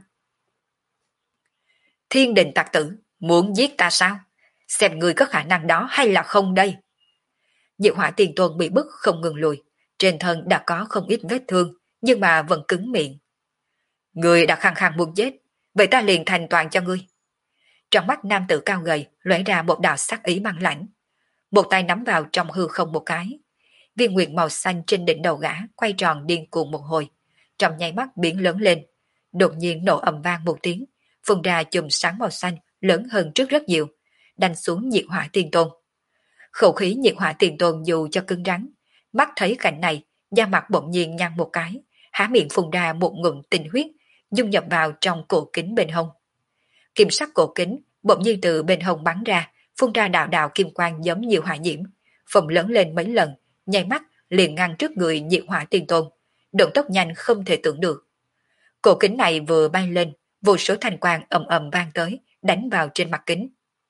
Thiên đình tặc tử, muốn giết ta sao? Xem ngươi có khả năng đó hay là không đây? Diệu Hỏa Tiền Tôn bị bức không ngừng lùi, trên thân đã có không ít vết thương, nhưng mà vẫn cứng miệng. Ngươi đã khăng khăng muốn giết, vậy ta liền thành toàn cho ngươi. Trong mắt nam tử cao gầy lóe ra một đạo sắc ý băng lãnh, một tay nắm vào trong hư không một cái. Viên nguyệt màu xanh trên đỉnh đầu gã quay tròn điên cuồng một hồi, trong nháy mắt biến lớn lên, đột nhiên nổ ầm vang một tiếng, phun ra chùm sáng màu xanh lớn hơn trước rất nhiều, đánh xuống Nhiệt Hỏa Tiền Tôn. Khẩu khí Nhiệt Hỏa Tiền Tôn dù cho cứng rắn, mắt thấy cảnh này, da mặt bỗng nhiên nhăn một cái, há miệng phun ra một ngụm tinh huyết, dung nhập vào trong cổ kính bên hông. Kim sắc cổ kính bỗng nhiên từ bên hông bắn ra, phun ra đạo đạo kim quang giống như hỏa diễm, phồng lớn lên mấy lần, nháy mắt liền ngăn trước người Nhiệt Hỏa Tiên Tôn, động tốc nhanh không thể tưởng được. Cổ kính này vừa bay lên, vô số thanh quang ầm ầm vang tới, đánh vào trên mặt kính.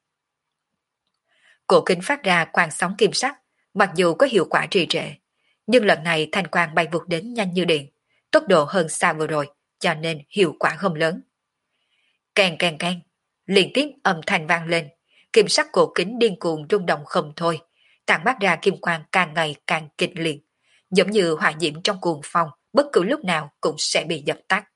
Cổ kính phát ra quang sóng kim sắc, mặc dù có hiệu quả trì trệ, nhưng lần này thanh quang bay vụt đến nhanh như điện, tốc độ hơn xa vừa rồi, cho nên hiệu quả không lớn. Keng keng keng, liên tiếp âm thanh vang lên, kim sắc cổ kính điên cuồng rung động không thôi, tản mát ra kim quang càng ngày càng kịch liệt, giống như hỏa diễm trong cuồng phong, bất cứ lúc nào cũng sẽ bị dập tắt.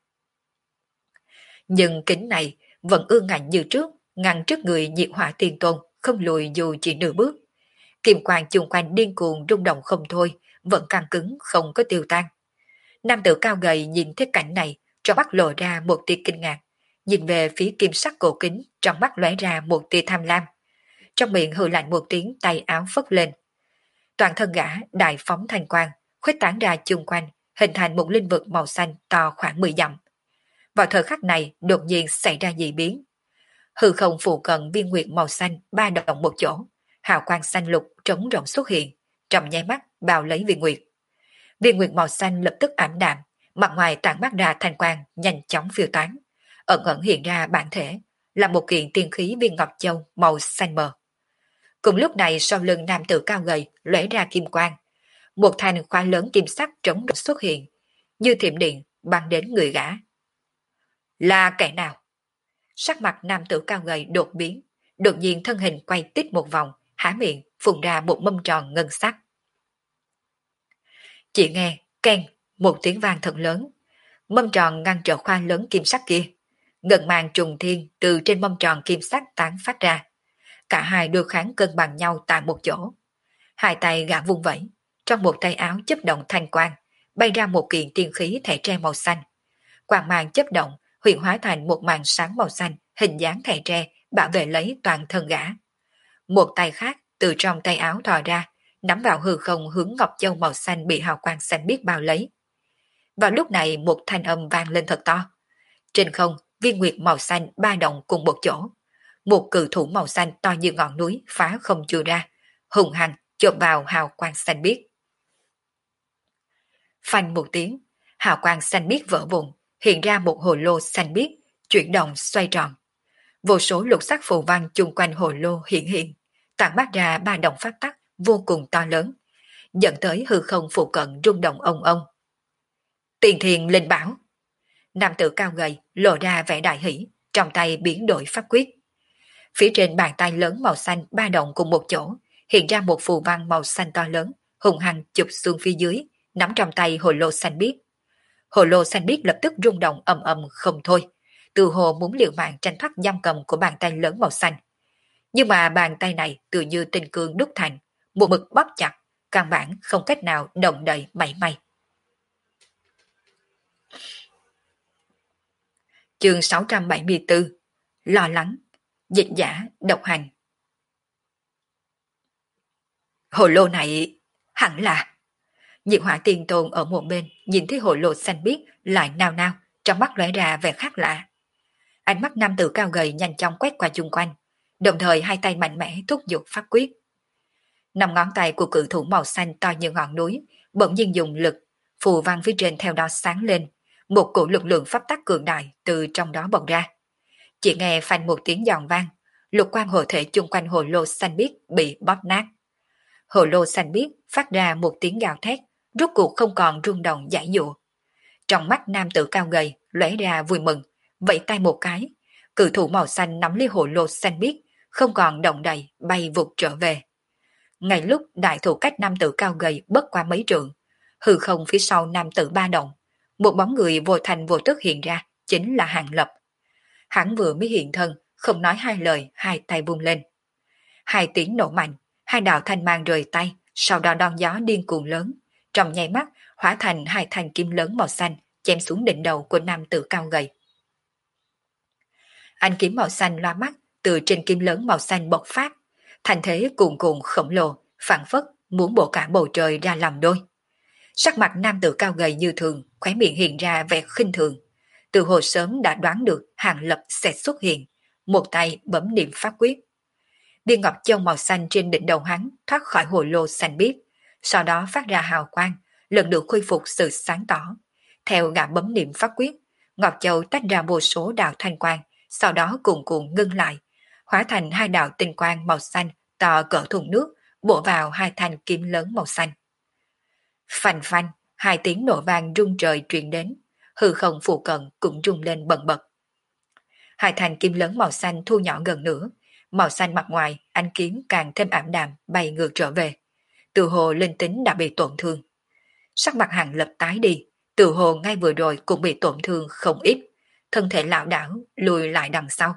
Nhưng kính này vẫn ương ngạnh như trước, ngăn trước người Nhiệt Hỏa Tiên Tôn, không lùi dù chỉ nửa bước. Kim quang chung quanh điên cuồng rung động không thôi, vẫn căng cứng không có tiêu tan. Nam tử cao gầy nhìn thấy cảnh này, trong mắt lộ ra một tia kinh ngạc, nhìn về phía kim sắc cổ kính, trong mắt lóe ra một tia tham lam. Trong miệng hừ lạnh một tiếng, tay áo phất lên. Toàn thân gã đại phóng thành quang, khuếch tán ra chung quanh, hình thành một linh vực màu xanh to khoảng 10 dặm. Vào thời khắc này, đột nhiên xảy ra dị biến. Hư không phụ cận viên nguyệt màu xanh ba động một chỗ, hào quang xanh lục trống rộng xuất hiện, trong nháy mắt bao lấy viên nguyệt. Viên nguyệt màu xanh lập tức ảm đạm, mặt ngoài tản mát ra thanh quang nhanh chóng phiêu tán, ẩn ẩn hiện ra bản thể là một kiện tiên khí viên ngọc châu màu xanh mờ. Cùng lúc này sau lưng nam tử cao gầy lóe ra kim quang, một thanh khóa lớn kim sắc trống rỗng xuất hiện, như thiểm điện bắn đến người gã. Là kẻ nào? Sắc mặt nam tử cao gầy đột biến, đột nhiên thân hình quay tít một vòng, há miệng phun ra một mâm tròn ngân sắc. Chỉ nghe keng một tiếng vang thật lớn, mâm tròn ngăn trở khoa lớn kim sắc kia, ngân mang trùng thiên từ trên mâm tròn kim sắc tán phát ra. Cả hai đưa kháng cân bằng nhau tại một chỗ. Hai tay gã vung vẩy, trong một tay áo chấp động thanh quang, bay ra một kiện tiên khí thẻ tre màu xanh. Quang mang chấp động, huyện hóa thành một màn sáng màu xanh, hình dáng thẻ tre, bảo vệ lấy toàn thân gã. Một tay khác từ trong tay áo thò ra, nắm vào hư không hướng ngọc châu màu xanh bị hào quang xanh biếc bao lấy. Vào lúc này một thanh âm vang lên thật to. Trên không, viên nguyệt màu xanh ba động cùng một chỗ. Một cự thủ màu xanh to như ngọn núi phá không chui ra, hùng hăng chộp vào hào quang xanh biếc. Phanh một tiếng, hào quang xanh biếc vỡ vụn, hiện ra một hồ lô xanh biếc, chuyển động xoay tròn. Vô số lục sắc phù văn chung quanh hồ lô hiện, tản mát ra ba động pháp tắc vô cùng to lớn, dẫn tới hư không phụ cận rung động ông ông. Tiền thiền linh bảo. Nam tử cao gầy lộ ra vẻ đại hỷ, trong tay biến đổi pháp quyết. Phía trên bàn tay lớn màu xanh ba động cùng một chỗ, hiện ra một phù văn màu xanh to lớn, hùng hăng chụp xuống phía dưới, nắm trong tay hồ lô xanh biếc. Hồ lô xanh biếc lập tức rung động ầm ầm không thôi, từ hồ muốn liều mạng tranh thoát giam cầm của bàn tay lớn màu xanh. Nhưng mà bàn tay này tự như tinh cương đúc thành, một mực bóp chặt, căn bản không cách nào động đậy mảy may. Chương 674. Lo lắng. Dịch giả độc hành. Hồ lô này hẳn là... Nhiệt Hỏa Tiên Tôn ở một bên nhìn thấy hồ lô xanh biếc lại nao nao, trong mắt lóe ra vẻ khác lạ. Ánh mắt nam tử cao gầy nhanh chóng quét qua chung quanh, đồng thời hai tay mạnh mẽ thúc giục pháp quyết. Năm ngón tay của cự thủ màu xanh to như ngọn núi bỗng nhiên dùng lực, phù văn phía trên theo đó sáng lên, một cổ lực lượng pháp tắc cường đại từ trong đó bộc ra. Chỉ nghe phanh một tiếng giòn vang, lục quan hộ thể chung quanh hồ lô xanh biếc bị bóp nát. Hồ lô xanh biếc phát ra một tiếng gào thét, rốt cuộc không còn rung động giải dụa. Trong mắt nam tử cao gầy lóe ra vui mừng, vẫy tay một cái, cự thủ màu xanh nắm lấy hồ lô xanh biếc, không còn động đậy, bay vụt trở về. Ngay lúc đại thủ cách nam tử cao gầy bất qua mấy trượng, hư không phía sau nam tử ba động, một bóng người vô thành vô tức hiện ra, chính là Hàng Lập. Hắn vừa mới hiện thân, không nói hai lời, hai tay vung lên. Hai tiếng nổ mạnh, hai đạo thanh mang rời tay, sau đó đón gió điên cuồng lớn, trong nháy mắt hóa thành hai thanh kim lớn màu xanh chém xuống đỉnh đầu của nam tử cao gầy. Ánh kiếm màu xanh loa mắt từ trên kim lớn màu xanh bộc phát, thành thế cuồn cuộn khổng lồ, phảng phất muốn bổ cả bầu trời ra làm đôi. Sắc mặt nam tử cao gầy như thường, khóe miệng hiện ra vẻ khinh thường. Từ hồ sớm đã đoán được Hàng Lập sẽ xuất hiện, một tay bấm niệm pháp quyết. Viên ngọc châu màu xanh trên đỉnh đầu hắn thoát khỏi hồ lô xanh biếc, sau đó phát ra hào quang, lần được khôi phục sự sáng tỏ. Theo gã bấm niệm pháp quyết, ngọc châu tách ra vô số đạo thanh quang, sau đó cuồn cuộn ngưng lại, hóa thành hai đạo tinh quang màu xanh to cỡ thùng nước, bổ vào hai thanh kiếm lớn màu xanh. Phanh phanh, hai tiếng nổ vang rung trời truyền đến, hư không phụ cận cũng rung lên bần bật. Hai thanh kim lớn màu xanh thu nhỏ gần nữa, màu xanh mặt ngoài ánh kiếm càng thêm ảm đạm bay ngược trở về. Từ hồ linh tính đã bị tổn thương. Sắc mặt Hàng Lập tái đi, từ hồ ngay vừa rồi cũng bị tổn thương không ít, thân thể lảo đảo lùi lại đằng sau.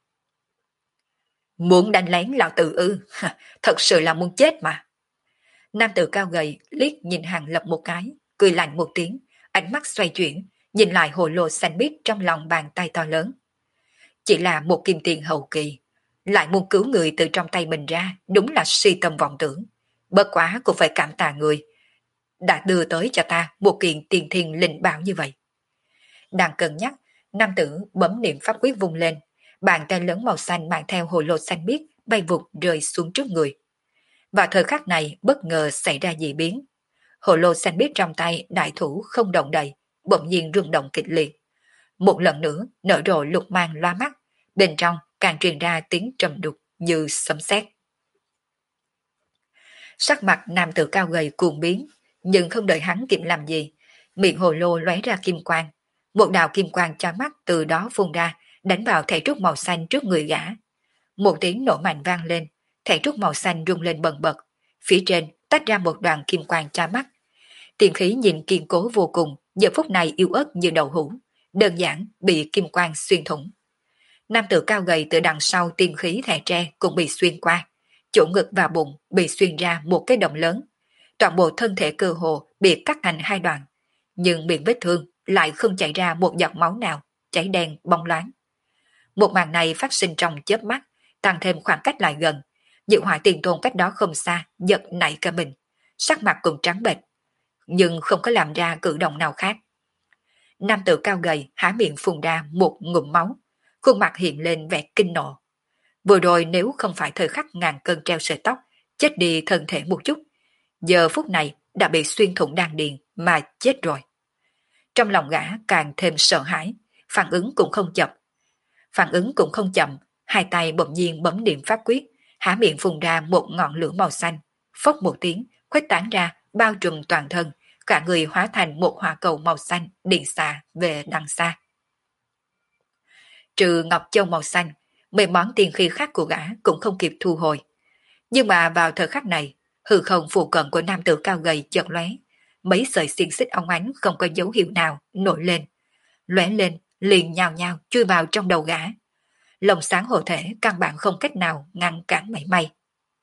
Muốn đánh lén lão tử ư? Thật sự là muốn chết mà. Nam tử cao gầy liếc nhìn Hàng Lập một cái, cười lạnh một tiếng, ánh mắt xoay chuyển, nhìn lại hồ lô xanh biếc trong lòng bàn tay to lớn. Chỉ là một kim tiền hậu kỳ, lại muốn cứu người từ trong tay mình ra, đúng là si tâm vọng tưởng. Bất quá cũng phải cảm tạ người đã đưa tới cho ta một kiện tiền thiên linh bảo như vậy. Đang cân nhắc, nam tử bấm niệm pháp quyết vung lên, bàn tay lớn màu xanh mang theo hồ lô xanh biếc bay vụt rơi xuống trước người. Vào thời khắc này bất ngờ xảy ra dị biến. Hồ lô xanh biếc trong tay đại thủ không động đậy, bỗng nhiên rung động kịch liệt. Một lần nữa nở rộ lục mang loa mắt, bên trong càng truyền ra tiếng trầm đục như sấm sét. Sắc mặt nam tử cao gầy cuồng biến, nhưng không đợi hắn kịp làm gì, miệng hồ lô lóe ra kim quang. Một đạo kim quang chói mắt từ đó phun ra, đánh vào thẻ trúc màu xanh trước người gã. Một tiếng nổ mạnh vang lên, thẻ trúc màu xanh rung lên bần bật, phía trên tách ra một đoàn kim quang chói mắt. Tiền khí nhìn kiên cố vô cùng, giờ phút này yếu ớt như đậu hũ, đơn giản bị kim quang xuyên thủng. Nam tử cao gầy từ đằng sau tiền khí thẻ tre cũng bị xuyên qua, chỗ ngực và bụng bị xuyên ra một cái động lớn. Toàn bộ thân thể cơ hồ bị cắt thành hai đoạn, nhưng miệng vết thương lại không chảy ra một giọt máu nào, cháy đen bóng loáng. Một màn này phát sinh trong chớp mắt, tăng thêm khoảng cách lại gần. Dự hỏa tiền tôn cách đó không xa, giật nảy cả mình, sắc mặt cũng trắng bệch, nhưng không có làm ra cử động nào khác. Nam tử cao gầy há miệng phun ra một ngụm máu, khuôn mặt hiện lên vẻ kinh nộ. Vừa rồi nếu không phải thời khắc ngàn cân treo sợi tóc, chết đi thân thể một chút, giờ phút này đã bị xuyên thủng đan điền mà chết rồi. Trong lòng gã càng thêm sợ hãi, phản ứng cũng không chậm. Hai tay bỗng nhiên bấm niệm pháp quyết, há miệng phun ra một ngọn lửa màu xanh, phốc một tiếng, khuếch tán ra, bao trùm toàn thân, cả người hóa thành một hỏa cầu màu xanh điện xạ về đằng xa. Trừ ngọc châu màu xanh, mấy món tiền khí khác của gã cũng không kịp thu hồi. Nhưng mà vào thời khắc này, hư không phụ cận của nam tử cao gầy chợt lóe, mấy sợi xiên xích óng ánh không có dấu hiệu nào nổi lên, lóe lên liền nhào nhào chui vào trong đầu gã. Lồng sáng hộ thể căn bản không cách nào ngăn cản mảy may.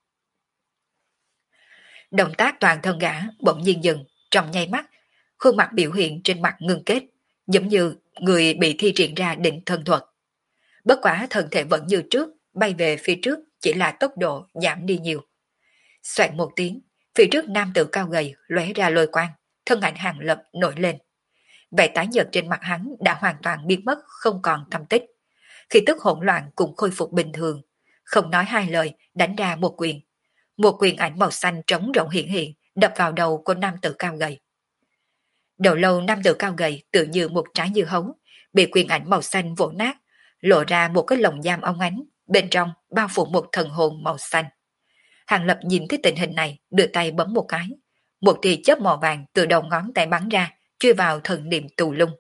Động tác toàn thân gã bỗng nhiên dừng, trong nháy mắt, khuôn mặt biểu hiện trên mặt ngưng kết, giống như người bị thi triển ra định thân thuật. Bất quá thân thể vẫn như trước, bay về phía trước, chỉ là tốc độ giảm đi nhiều. Xoẹt một tiếng, phía trước nam tử cao gầy lóe ra lôi quang, thân ảnh Hàng Lập nổi lên. Vẻ tái nhợt trên mặt hắn đã hoàn toàn biến mất, không còn tâm tích. Khi tức hỗn loạn cũng khôi phục bình thường, không nói hai lời đánh ra một quyền. Một quyền ảnh màu xanh trống rỗng hiện hiện, đập vào đầu của nam tử cao gầy. Đầu lâu nam tử cao gầy tự như một trái dưa hấu, bị quyền ảnh màu xanh vỗ nát, lộ ra một cái lồng giam óng ánh, bên trong bao phủ một thần hồn màu xanh. Hàng Lập nhìn thấy tình hình này, đưa tay bấm một cái. Một tia chớp màu vàng từ đầu ngón tay bắn ra, chui vào thần niệm tù lung.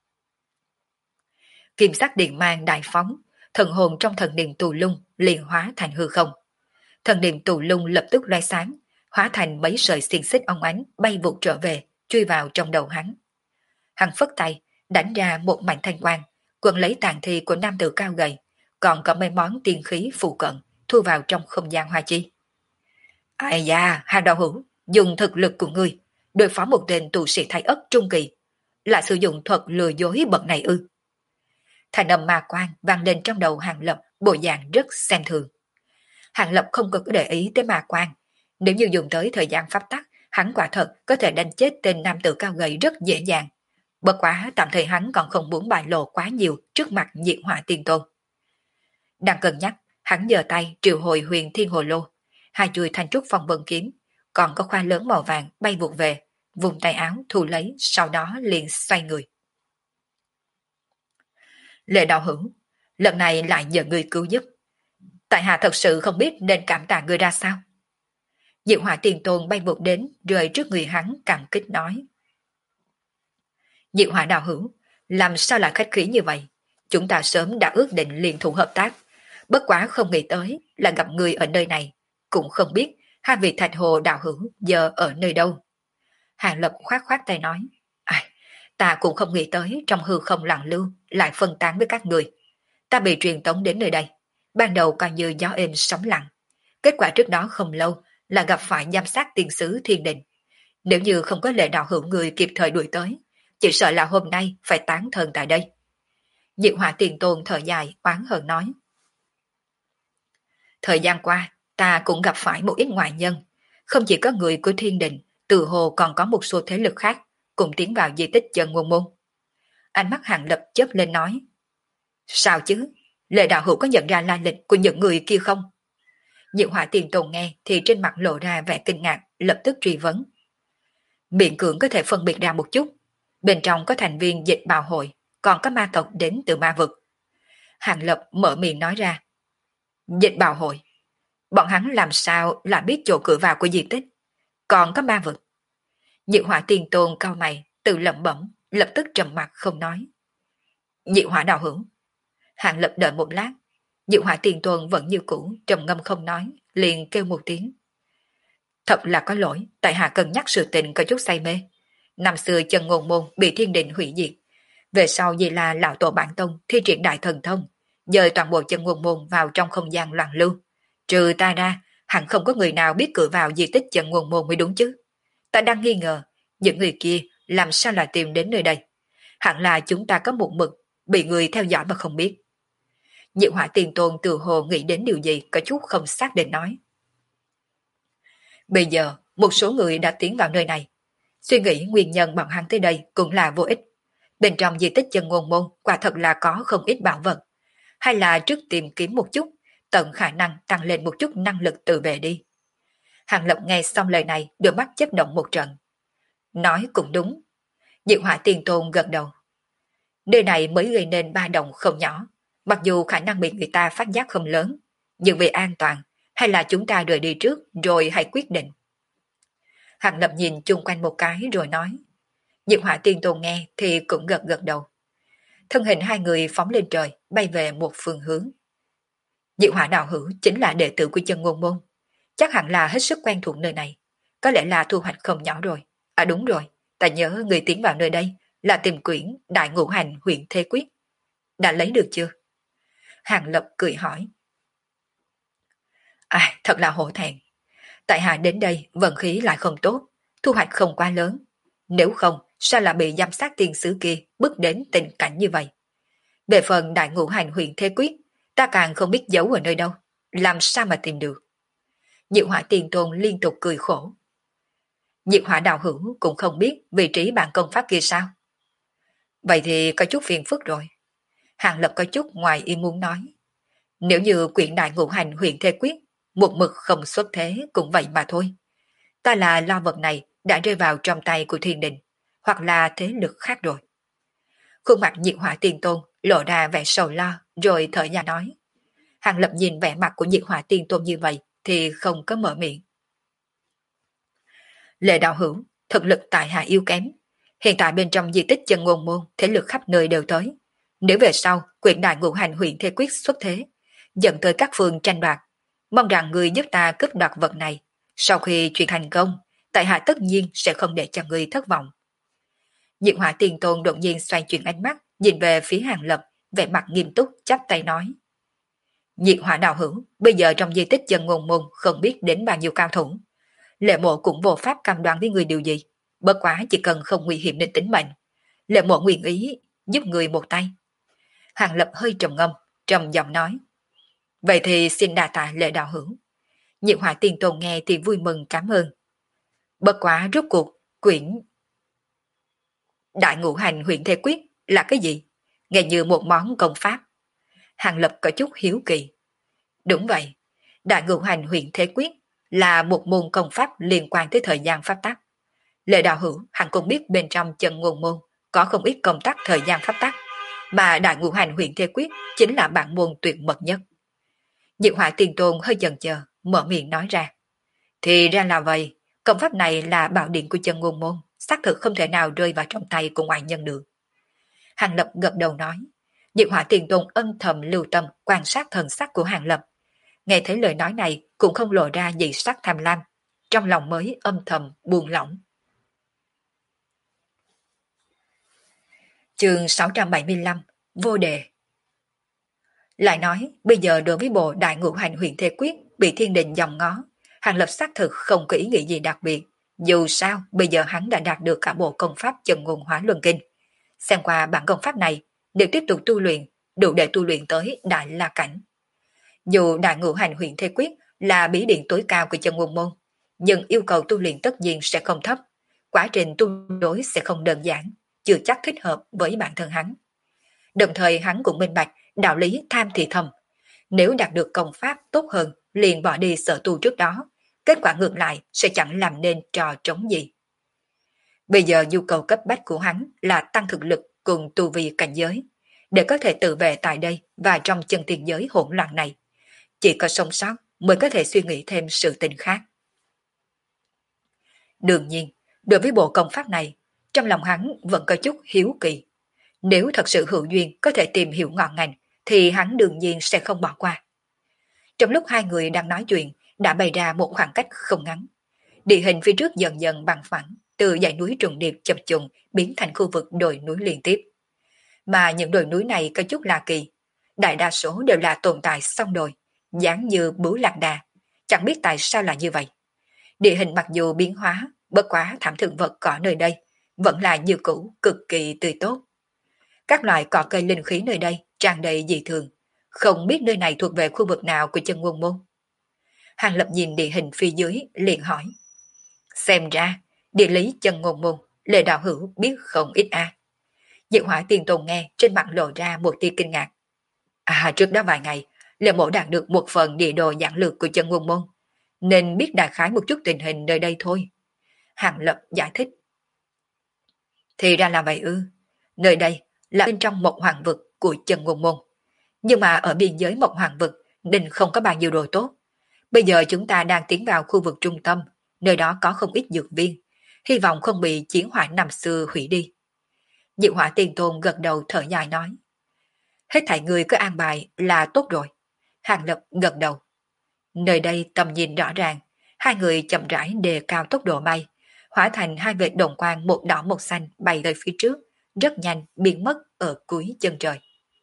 Kim sắc điện mang đại phóng, thần hồn trong thần niệm tù lung liền hóa thành hư không. Thần niệm tù lung lập tức loe sáng, hóa thành mấy sợi xiềng xích óng ánh bay vụt trở về, chui vào trong đầu hắn. Hắn phất tay, đánh ra một mảnh thanh quang, quần lấy tàn thi của nam tử cao gầy, còn có mấy món tiên khí phụ cận, thu vào trong không gian hoa chi. Ai da, Hàng đạo hữu, dùng thực lực của ngươi, đối phó một tên tu sĩ thái ất trung kỳ, là sử dụng thuật lừa dối bậc này ư? Thành âm ma quan vang lên trong đầu Hàng Lập, bộ dạng rất xem thường. Hàng Lập không có để ý tới ma quan, nếu như dùng tới thời gian pháp tắc, hắn quả thật có thể đánh chết tên nam tử cao gầy rất dễ dàng. Bất quá tạm thời hắn còn không muốn bại lộ quá nhiều trước mặt Diệt Hỏa Tiên Tôn. Đang cân nhắc, hắn giơ tay triệu hồi Huyền Thiên Hồ Lô, hai chuôi thanh trúc phong vân kiếm, còn có khoa lớn màu vàng bay vụt về, vùng tay áo thu lấy, sau đó liền xoay người. Lệ đạo hữu, lần này lại nhờ người cứu giúp. Tại hạ thật sự không biết nên cảm tạ người ra sao. Diệu Hỏa Tiền Tôn bay vụt đến, rơi trước người hắn cảm kích nói. Diệu Hỏa đạo hữu, làm sao lại khách khí như vậy? Chúng ta sớm đã ước định liên thủ hợp tác, bất quá không nghĩ tới là gặp người ở nơi này, cũng không biết hai vị Thạch Hồ đạo hữu giờ ở nơi đâu. Hàng Lập khoát khoát tay nói, ta cũng không nghĩ tới trong hư không lặng lưu lại phân tán với các người. Ta bị truyền tống đến nơi đây, ban đầu coi như gió êm sóng lặng. Kết quả trước đó không lâu là gặp phải giám sát tiên sứ Thiên Đình. Nếu như không có Lệ đạo hữu người kịp thời đuổi tới, chỉ sợ là hôm nay phải tán thân tại đây. Diệu Hỏa Tiền Tôn thở dài oán hờn nói. Thời gian qua, ta cũng gặp phải một ít ngoại nhân, không chỉ có người của Thiên Đình, từ hồ còn có một số thế lực khác cùng tiến vào di tích Chân Ngôn Môn. Ánh mắt Hàng Lập chớp lên nói. Sao chứ? Lệ đạo hữu có nhận ra lai lịch của những người kia không? Diệu Hỏa Tiền Tôn nghe thì trên mặt lộ ra vẻ kinh ngạc, lập tức truy vấn. Miệng cưỡng có thể phân biệt ra một chút. Bên trong có thành viên dịch bào hội, còn có ma tộc đến từ ma vực. Hàng Lập mở miệng nói ra. Dịch bào hội? Bọn hắn làm sao là biết chỗ cửa vào của di tích? Còn có ma vực? Diệu Hỏa Tiền Tôn cau mày, tự lẩm bẩm, lập tức trầm mặt không nói. Diệu Hỏa đạo hữu. Hàng Lập đợi một lát, Diệu Hỏa Tiền Tôn vẫn như cũ, trầm ngâm không nói, liền kêu một tiếng. Thật là có lỗi, tại hạ cân nhắc sự tình có chút say mê. Năm xưa Chân Ngôn Môn bị Thiên Đình hủy diệt, về sau vì là lão tổ bản tông thi triển đại thần thông, dời toàn bộ Chân Ngôn Môn vào trong không gian loạn lưu. Trừ ta ra, hẳn không có người nào biết cửa vào di tích Chân Ngôn Môn mới đúng chứ. Ta đang nghi ngờ, những người kia làm sao lại tìm đến nơi đây. Hẳn là chúng ta có một mực, bị người theo dõi mà không biết. Diệu Hỏa Tiền Tôn từ hồ nghĩ đến điều gì có chút không xác định nói. Bây giờ, một số người đã tiến vào nơi này. Suy nghĩ nguyên nhân bọn hắn tới đây cũng là vô ích. Bên trong di tích Chân Ngôn Môn quả thật là có không ít bảo vật. Hay là trước tìm kiếm một chút, tận khả năng tăng lên một chút năng lực tự vệ đi. Hàng Lập nghe xong lời này, đôi mắt chớp động một trận. Nói cũng đúng. Diệu Hỏa Tiền Tôn gật đầu. Nơi này mới gây nên ba động không nhỏ. Mặc dù khả năng bị người ta phát giác không lớn, nhưng về an toàn, hay là chúng ta rời đi trước rồi hãy quyết định. Hàng Lập nhìn chung quanh một cái rồi nói. Diệu Hỏa Tiên Tôn nghe thì cũng gật gật đầu. Thân hình hai người phóng lên trời, bay về một phương hướng. Diệu Hỏa đạo hữu chính là đệ tử của Chân Ngôn Môn. Chắc hẳn là hết sức quen thuộc nơi này. Có lẽ là thu hoạch không nhỏ rồi. À đúng rồi, ta nhớ người tiến vào nơi đây là tìm quyển Đại Ngũ Hành Huyền Thế Quyết. Đã lấy được chưa? Hàng Lập cười hỏi. Thật là hổ thẹn. Tại hạ đến đây vận khí lại không tốt, thu hoạch không quá lớn. Nếu không, sao lại bị giám sát tiên sứ kia bước đến tình cảnh như vậy? Về phần Đại Ngũ Hành Huyền Thế Quyết, ta càng không biết giấu ở nơi đâu, làm sao mà tìm được? Diệu Hỏa Tiền Tôn liên tục cười khổ. Diệu Hỏa đạo hữu cũng không biết vị trí bản công pháp kia sao? Vậy thì có chút phiền phức rồi. Hàng Lập có chút ngoài ý muốn nói. Nếu như quyển Đại Ngũ Hành Huyền Thế Quyết một mực không xuất thế cũng vậy mà thôi. Ta là lo vật này đã rơi vào trong tay của Thiên Đình, hoặc là thế lực khác rồi. Khuôn mặt Diệu Hỏa Tiền Tôn lộ ra vẻ sầu lo, rồi thở dài nói. Hàng Lập nhìn vẻ mặt của Nhiệt Hỏa Tiên Tôn như vậy thì không có mở miệng. Lệ đạo hữu, thực lực tại hạ yếu kém. Hiện tại bên trong di tích Chân Ngôn Môn, thế lực khắp nơi đều tới. Nếu về sau, quyền đại ngũ hành huyện Thế Quyết xuất thế, dẫn tới các phương tranh đoạt, mong rằng người giúp ta cướp đoạt vật này. Sau khi chuyện thành công, tại hạ tất nhiên sẽ không để cho người thất vọng. Diệu Hỏa Tiền Tôn đột nhiên xoay chuyển ánh mắt, nhìn về phía Hàng Lập, vẻ mặt nghiêm túc chắp tay nói: Diệt Hỏa đạo hữu, bây giờ trong di tích Chân Ngôn Môn không biết đến bao nhiêu cao thủ. Lệ mộ cũng vô pháp cam đoan với người điều gì, bất quá chỉ cần không nguy hiểm đến tính mệnh. Lệ mộ nguyện ý giúp người một tay. Hàng Lập hơi trầm ngâm, trầm giọng nói: Vậy thì xin đa tạ Lệ đạo hữu. Diệu Hỏa Tiền Tôn nghe thì vui mừng cảm ơn. Bất quá rốt cuộc, quyển Đại Ngũ Hành Huyền Thế Quyết là cái gì? Nghe như một món công pháp. Hàng Lập có chút hiếu kỳ. Đúng vậy, Đại Ngũ Hành Huyền Thế Quyết là một môn công pháp liên quan tới thời gian pháp tắc. Lệ đạo hữu hẳn cũng biết bên trong Chân Ngôn Môn có không ít công tắc thời gian pháp tắc, mà Đại Ngũ Hành Huyền Thế Quyết chính là bản môn tuyệt mật nhất. Diệu Hỏa Tiền Tôn hơi chần chờ, mở miệng nói ra. Thì ra là vậy, công pháp này là bảo điện của Chân Ngôn Môn, xác thực không thể nào rơi vào trong tay của ngoại nhân được. Hàng Lập gật đầu nói. Diệu Hỏa Tiền Tôn âm thầm lưu tâm quan sát thần sắc của Hàng Lập. Nghe thấy lời nói này cũng không lộ ra dị sắc tham lam, trong lòng mới âm thầm buông lỏng. Chương 675 Vô đề. Lại nói, bây giờ đối với bộ Đại Ngũ Hành Huyền Thế Quyết bị thiên đình dòng ngó, Hàng Lập xác thực không có ý nghĩ gì đặc biệt. Dù sao, bây giờ hắn đã đạt được cả bộ công pháp Chân Ngôn Hóa Luân Kinh. Xem qua bản công pháp này, nếu tiếp tục tu luyện, đủ để tu luyện tới Đại La Cảnh. Dù Đại Ngũ Hành Huyền Thế Quyết là bí điện tối cao của Chân Ngôn Môn, nhưng yêu cầu tu luyện tất nhiên sẽ không thấp. Quá trình tu đối sẽ không đơn giản, chưa chắc thích hợp với bản thân hắn. Đồng thời hắn cũng minh bạch đạo lý tham thì thầm. Nếu đạt được công pháp tốt hơn, liền bỏ đi sở tu trước đó, kết quả ngược lại sẽ chẳng làm nên trò trống gì. Bây giờ nhu cầu cấp bách của hắn là tăng thực lực cùng tu vi cảnh giới, để có thể tự vệ tại đây và trong chân tiền giới hỗn loạn này. Chỉ có sống sót mới có thể suy nghĩ thêm sự tình khác. Đương nhiên, đối với bộ công pháp này, trong lòng hắn vẫn có chút hiếu kỳ. Nếu thật sự hữu duyên có thể tìm hiểu ngọn ngành, thì hắn đương nhiên sẽ không bỏ qua. Trong lúc hai người đang nói chuyện, đã bày ra một khoảng cách không ngắn. Địa hình phía trước dần dần bằng phẳng, từ dãy núi trùng điệp chập trùng biến thành khu vực đồi núi liên tiếp. Mà những đồi núi này có chút lạ kỳ, đại đa số đều là tồn tại song đồi, dáng như bướu lạc đà, chẳng biết tại sao là như vậy. Địa hình mặc dù biến hóa, bất quá thảm thực vật cỏ nơi đây vẫn là như cũ, cực kỳ tươi tốt. Các loại cỏ cây linh khí nơi đây tràn đầy dị thường, không biết nơi này thuộc về khu vực nào của Chân Ngôn Môn. Hàng Lập nhìn địa hình phía dưới liền hỏi. Xem ra, địa lý Chân Ngôn Môn, Lệ đạo hữu biết không ít a. Diệu Hỏa Tiền Tôn nghe trên mặt lộ ra một tia kinh ngạc. Trước đó vài ngày, Lệ mộ đạt được một phần địa đồ giản lược của Chân Ngôn Môn, nên biết đại khái một chút tình hình nơi đây thôi. Hàng Lập giải thích. Thì ra là vậy ư. Nơi đây là bên trong Mộc Hoàng vực của Chân Ngôn Môn. Nhưng mà ở biên giới Mộc Hoàng vực nên không có bao nhiêu đồ tốt. Bây giờ chúng ta đang tiến vào khu vực trung tâm, nơi đó có không ít dược viên, hy vọng không bị chiến hỏa năm xưa hủy đi. Diệu Hỏa Tiền Tôn gật đầu thở dài nói. Hết thảy người cứ an bài là tốt rồi. Hàng Lập gật đầu. Nơi đây tầm nhìn rõ ràng, hai người chậm rãi đề cao tốc độ bay, hóa thành hai vệt đồng quang một đỏ một xanh bay tới phía trước, rất nhanh biến mất ở cuối chân trời.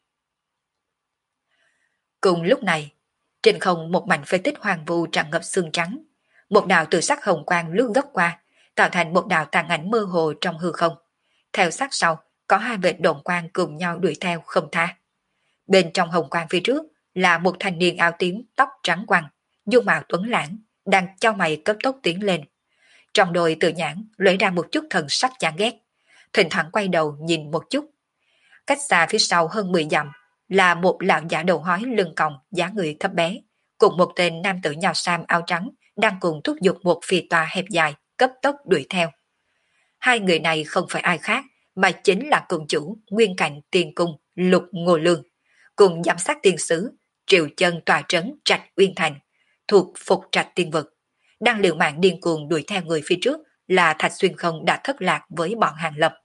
Cùng lúc này, trên không một mảnh phế tích hoàng vu tràn ngập xương trắng, một đạo từ sắc hồng quang lướt gấp qua, tạo thành một đạo tàn ảnh mơ hồ trong hư không. Theo sát sau, có hai vệt đồng quang cùng nhau đuổi theo không tha. Bên trong hồng quang phía trước là một thanh niên áo tím tóc trắng quăn, dung mạo tuấn lãng, đang chau mày cấp tốc tiến lên. Trong đôi tự nhãn lóe ra một chút thần sắc chán ghét, thỉnh thoảng quay đầu nhìn một chút. Cách xa phía sau hơn 10 dặm là một lão giả đầu hói lưng còng, dáng người thấp bé, cùng một tên nam tử nho sam áo trắng đang cùng thúc giục một phi toa hẹp dài cấp tốc đuổi theo. Hai người này không phải ai khác mà chính là cùng chủ Nguyên Cảnh Tiên Cung Lục Ngô Lương, cùng giám sát tiên sứ Triệu Chân tòa trấn Trạch Uyên Thành, thuộc Phục Trạch Tiên Vực, đang liều mạng điên cuồng đuổi theo người phía trước là Thạch Xuyên Không đã thất lạc với bọn Hàng Lập.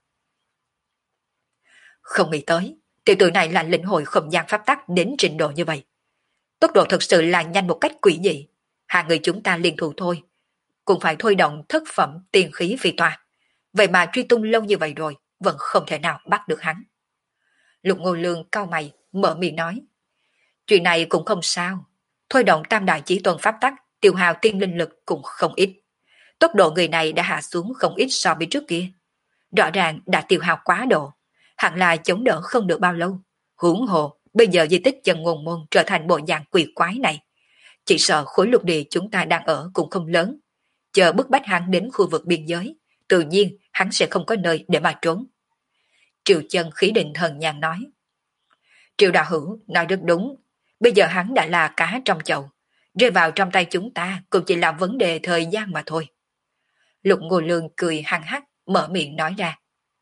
Không nghĩ tới, tiểu tử này là lĩnh hội không gian pháp tắc đến trình độ như vậy. Tốc độ thực sự là nhanh một cách quỷ dị. Hai người chúng ta liên thủ thôi, cũng phải thôi động thất phẩm tiền khí phi toa. Vậy mà truy tung lâu như vậy rồi, vẫn không thể nào bắt được hắn. Lục Ngô Lương cau mày, mở miệng nói. Chuyện này cũng không sao. Thôi động tam đại chí tôn pháp tắc, tiêu hao tiên linh lực cũng không ít. Tốc độ người này đã hạ xuống không ít so với trước kia. Rõ ràng đã tiêu hao quá độ. Hẳn là chống đỡ không được bao lâu. Huống hồ, bây giờ di tích chân ngôn môn trở thành bộ dạng quỷ quái này. Chỉ sợ khối lục địa chúng ta đang ở cũng không lớn. Chờ bức bách hắn đến khu vực biên giới, tự nhiên hắn sẽ không có nơi để mà trốn. Triệu Chân khí định thần nhàn nói. Triệu đạo hữu nói rất đúng. Bây giờ hắn đã là cá trong chậu. Rơi vào trong tay chúng ta cũng chỉ là vấn đề thời gian mà thôi. Lục Ngô Lương cười hăng hắc, mở miệng nói ra.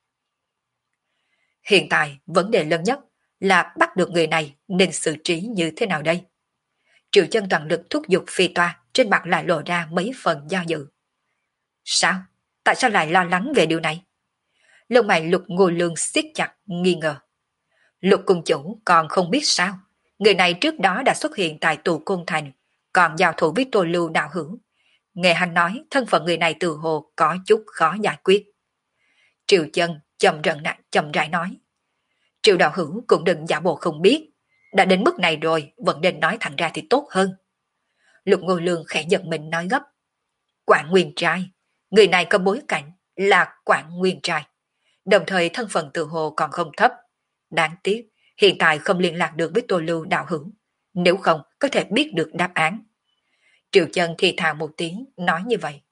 Hiện tại, vấn đề lớn nhất là bắt được người này nên xử trí như thế nào đây? Triệu Chân toàn lực thúc giục phi toa, trên mặt lại lộ ra mấy phần do dự. Sao? Tại sao lại lo lắng về điều này? Lông mày Lục Ngô Lương siết chặt, nghi ngờ. Lục cung chủ còn không biết sao? Người này trước đó đã xuất hiện tại tù Côn Thành, còn giao thủ với Tô Lưu đạo hữu. Nghe hắn nói, thân phận người này từ hồ có chút khó giải quyết. Triệu Chân chậm rãi nói. Triệu đạo hữu cũng đừng giả bộ không biết. Đã đến mức này rồi, vẫn nên nói thẳng ra thì tốt hơn. Lục Ngô Lương khẽ giận mình nói gấp. Quảng Nguyên Trai. Người này có bối cảnh là Quảng Nguyên Trai. Đồng thời thân phận từ hồ còn không thấp. Đáng tiếc, hiện tại không liên lạc được với Tô Lưu đạo hữu. Nếu không, có thể biết được đáp án. Triệu Chân thì thào một tiếng, nói như vậy.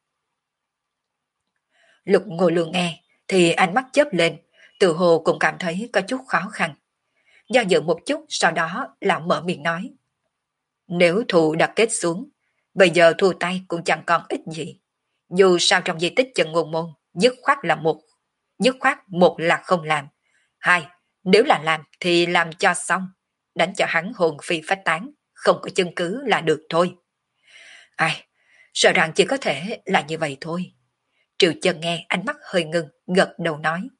Lục Ngô Lương nghe, thì ánh mắt chớp lên, từ hồ cũng cảm thấy có chút khó khăn. Do dự một chút, sau đó là mở miệng nói. Nếu thù đã kết xuống, bây giờ thua tay cũng chẳng còn ích gì. Dù sao trong di tích chân ngôn môn, dứt khoát một là không làm. Hai, nếu là làm thì làm cho xong, đánh cho hắn hồn phi phách tán, không có chứng cứ là được thôi. Ai, sợ rằng chỉ có thể là như vậy thôi. Triệu Chân nghe ánh mắt hơi ngưng, gật đầu nói.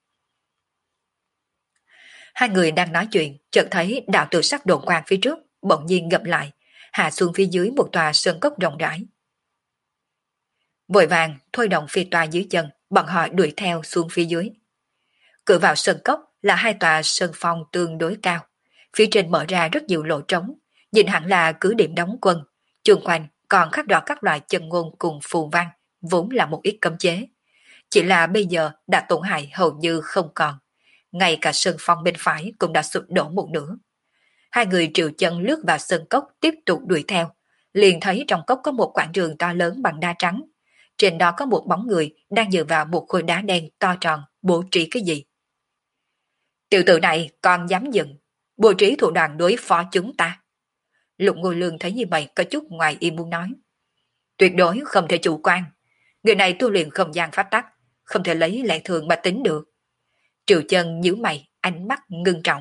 Hai người đang nói chuyện, chợt thấy đạo tự sắc đồn quang phía trước, bỗng nhiên ngập lại, hạ xuống phía dưới một tòa sơn cốc rộng rãi. Vội vàng thôi động phi tòa dưới chân, bọn họ đuổi theo xuống phía dưới. Cửa vào sơn cốc là hai tòa sơn phong tương đối cao, phía trên mở ra rất nhiều lỗ trống, nhìn hẳn là cứ điểm đóng quân, chung quanh còn khắc đỏ các loại chân ngôn cùng phù văn, vốn là một ít cấm chế. Chỉ là bây giờ đã tổn hại hầu như không còn, ngay cả sơn phong bên phải cũng đã sụp đổ một nửa. Hai người Triệu Chân lướt vào sơn cốc tiếp tục đuổi theo, liền thấy trong cốc có một quảng trường to lớn bằng đá trắng. Trên đó có một bóng người đang dựa vào một khối đá đen to tròn, bố trí cái gì. Tiểu tử này còn dám dựng, bố trí thủ đoạn đối phó chúng ta. Lục Ngô Lương thấy như vậy có chút ngoài ý muốn nói. Tuyệt đối không thể chủ quan. Người này tu luyện không gian pháp tắc, không thể lấy lẽ thường mà tính được. Triệu Chân nhíu mày, ánh mắt ngưng trọng.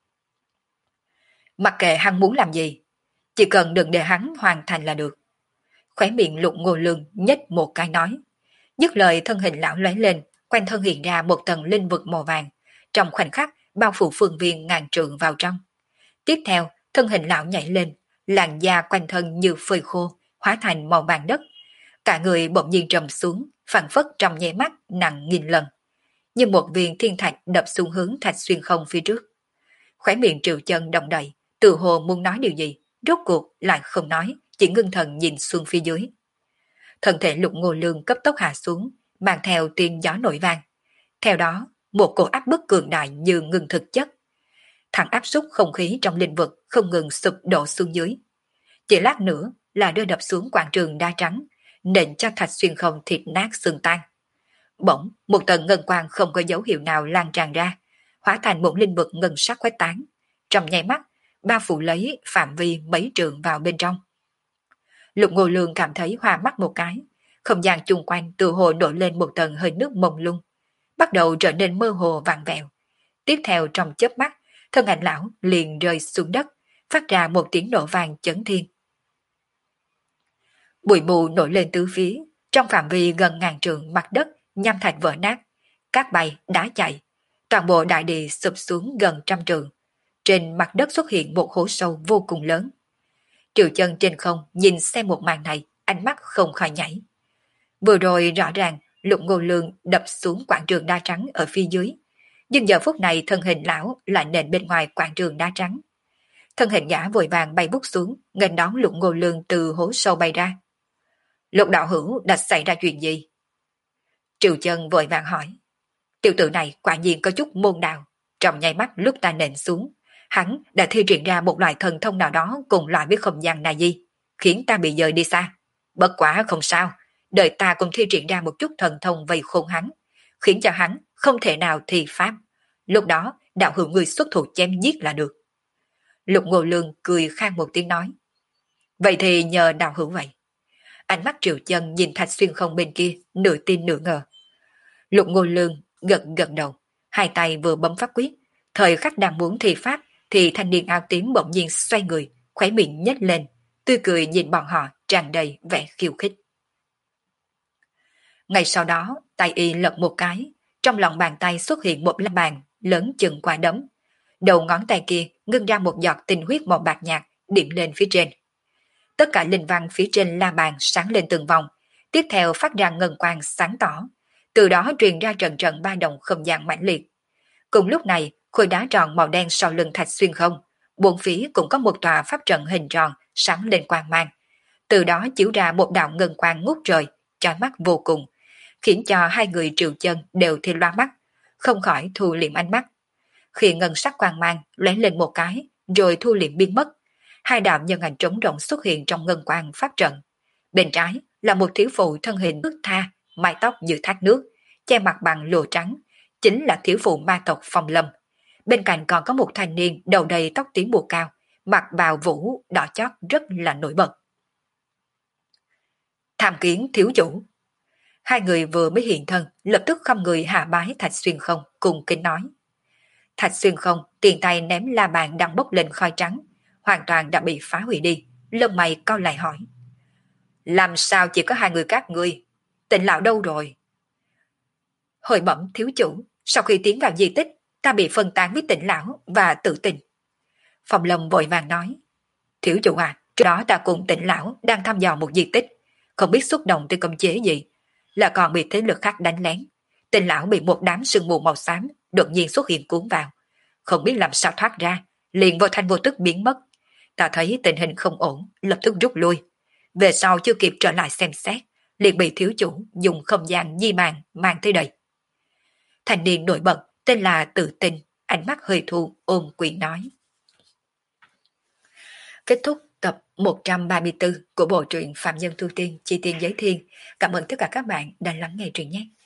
Mặc kệ hắn muốn làm gì, chỉ cần đừng để hắn hoàn thành là được. Khóe miệng Lục Ngô Lương nhếch một cái nói. Dứt lời thân hình lão lóe lên, quanh thân hiện ra một tầng linh vực màu vàng, trong khoảnh khắc bao phủ phương viên ngàn trượng vào trong. Tiếp theo, thân hình lão nhảy lên, làn da quanh thân như phơi khô, hóa thành màu vàng đất. Cả người bỗng nhiên trầm xuống, phảng phất trong nháy mắt nặng nghìn lần, như một viên thiên thạch đập xuống hướng Thạch Xuyên Không phía trước. Khóe miệng Triệu Chân động đậy, tự hồ muốn nói điều gì, rốt cuộc lại không nói, chỉ ngưng thần nhìn xuống phía dưới. Thân thể Lục Ngô Lương cấp tốc hạ xuống, mang theo tiếng gió nổi vang. Theo đó, một cổ áp bức cường đại như ngừng thực chất. Thẳng áp xúc không khí trong lĩnh vực không ngừng sụp đổ xuống dưới. Chỉ lát nữa là rơi đập xuống quảng trường đa trắng, nện cho Thạch Xuyên Không thịt nát xương tan. Bỗng, một tầng ngân quang không có dấu hiệu nào lan tràn ra, hóa thành một linh vực ngân sắc khuếch tán. Trong nháy mắt, bao phủ lấy phạm vi mấy trượng vào bên trong. Lục Ngô Lương cảm thấy hoa mắt một cái, không gian chung quanh từ hồ nổi lên một tầng hơi nước mông lung, bắt đầu trở nên mơ hồ vàng vẹo. Tiếp theo trong chớp mắt, thân ảnh lão liền rơi xuống đất, phát ra một tiếng nổ vang chấn thiên. Bụi mù nổi lên tứ phía, trong phạm vi gần ngàn trượng mặt đất nham thạch vỡ nát, cát bay, đá chạy, toàn bộ đại địa sụp xuống gần trăm trượng. Trên mặt đất xuất hiện một hố sâu vô cùng lớn. Triệu Chân trên không nhìn xem một màn này, ánh mắt không khỏi nhảy. Vừa rồi rõ ràng Lục Ngô Lương đập xuống quảng trường đá trắng ở phía dưới, nhưng giờ phút này thân hình lão lại nện bên ngoài quảng trường đá trắng. Thân hình gã vội vàng bay bút xuống, nghênh đón Lục Ngô Lương từ hố sâu bay ra. Lục đạo hữu đã xảy ra chuyện gì? Triệu Chân vội vàng hỏi. Tiểu tử này quả nhiên có chút môn đạo. Trong nháy mắt lúc ta nện xuống, hắn đã thi triển ra một loại thần thông nào đó cùng loại với không gian này gì, khiến ta bị dời đi xa. Bất quả không sao, đời ta cũng thi triển ra một chút thần thông vây khôn hắn, khiến cho hắn không thể nào thi pháp. Lúc đó đạo hữu người xuất thủ chém giết là được. Lục Ngô Lương cười khang một tiếng nói. Vậy thì nhờ đạo hữu vậy. Ánh mắt Triệu Chân nhìn Thạch Xuyên Không bên kia, nửa tin nửa ngờ. Lục Ngô Lương gật gật đầu, hai tay vừa bấm pháp quyết, thời khắc đang muốn thi pháp thì thanh niên áo tím bỗng nhiên xoay người, khóe miệng nhếch lên, tươi cười nhìn bọn họ tràn đầy vẻ khiêu khích. Ngay sau đó, tay y lật một cái, trong lòng bàn tay xuất hiện một la bàn lớn chừng quả đấm. Đầu ngón tay kia ngưng ra một giọt tinh huyết màu bạc nhạt điểm lên phía trên. Tất cả linh văn phía trên la bàn sáng lên từng vòng, tiếp theo phát ra ngân quang sáng tỏ, từ đó truyền ra trận trận ba động không gian mãnh liệt. Cùng lúc này, khối đá tròn màu đen sau lưng Thạch Xuyên Không, bốn phía cũng có một tòa pháp trận hình tròn sáng lên quang mang, từ đó chiếu ra một đạo ngân quang ngút trời, chói mắt vô cùng, khiến cho hai người Triệu Chân đều thiên loa mắt, không khỏi thu liệm ánh mắt. Khi ngân sắc quang mang lóe lên một cái, rồi thu liệm biến mất, hai đạo nhân ảnh trống rỗng xuất hiện trong ngân quang pháp trận. Bên trái là một thiếu phụ thân hình thướt tha, mái tóc như thác nước, che mặt bằng lụa trắng, chính là thiếu phụ ma tộc Phong Lâm. Bên cạnh còn có một thanh niên đầu đầy tóc tím bù cao, mặc bào vũ đỏ chót rất là nổi bật. Tham kiến thiếu chủ. Hai người vừa mới hiện thân, lập tức không người hạ bái Thạch Xuyên Không cùng kính nói. Thạch Xuyên Không tiền tay ném la bàn đang bốc lên khói trắng, hoàn toàn đã bị phá hủy đi, lông mày cau lại hỏi. Làm sao chỉ có hai người các ngươi? Tịnh lão đâu rồi? Hồi bẩm thiếu chủ, sau khi tiến vào di tích, ta bị phân tán với Tịnh lão và Tự Tình. Phong Lâm vội vàng nói. Thiếu chủ à, trước đó ta cùng Tịnh lão đang thăm dò một di tích, không biết xúc động tới cấm chế gì, là còn bị thế lực khác đánh lén. Tịnh lão bị một đám sương mù màu xám đột nhiên xuất hiện cuốn vào, không biết làm sao thoát ra, liền vô thanh vô tức biến mất. Ta thấy tình hình không ổn, lập tức rút lui. Về sau chưa kịp trở lại xem xét, liền bị thiếu chủ dùng không gian di màn mang tới đây. Thành niên nổi bật tên là Tự Tình, ánh mắt hơi thu ôm quyền nói. Kết thúc tập 134 của bộ truyện Phạm Nhân Tu Tiên Chi Tiên Giới Thiên. Cảm ơn tất cả các bạn đã lắng nghe truyện nhé.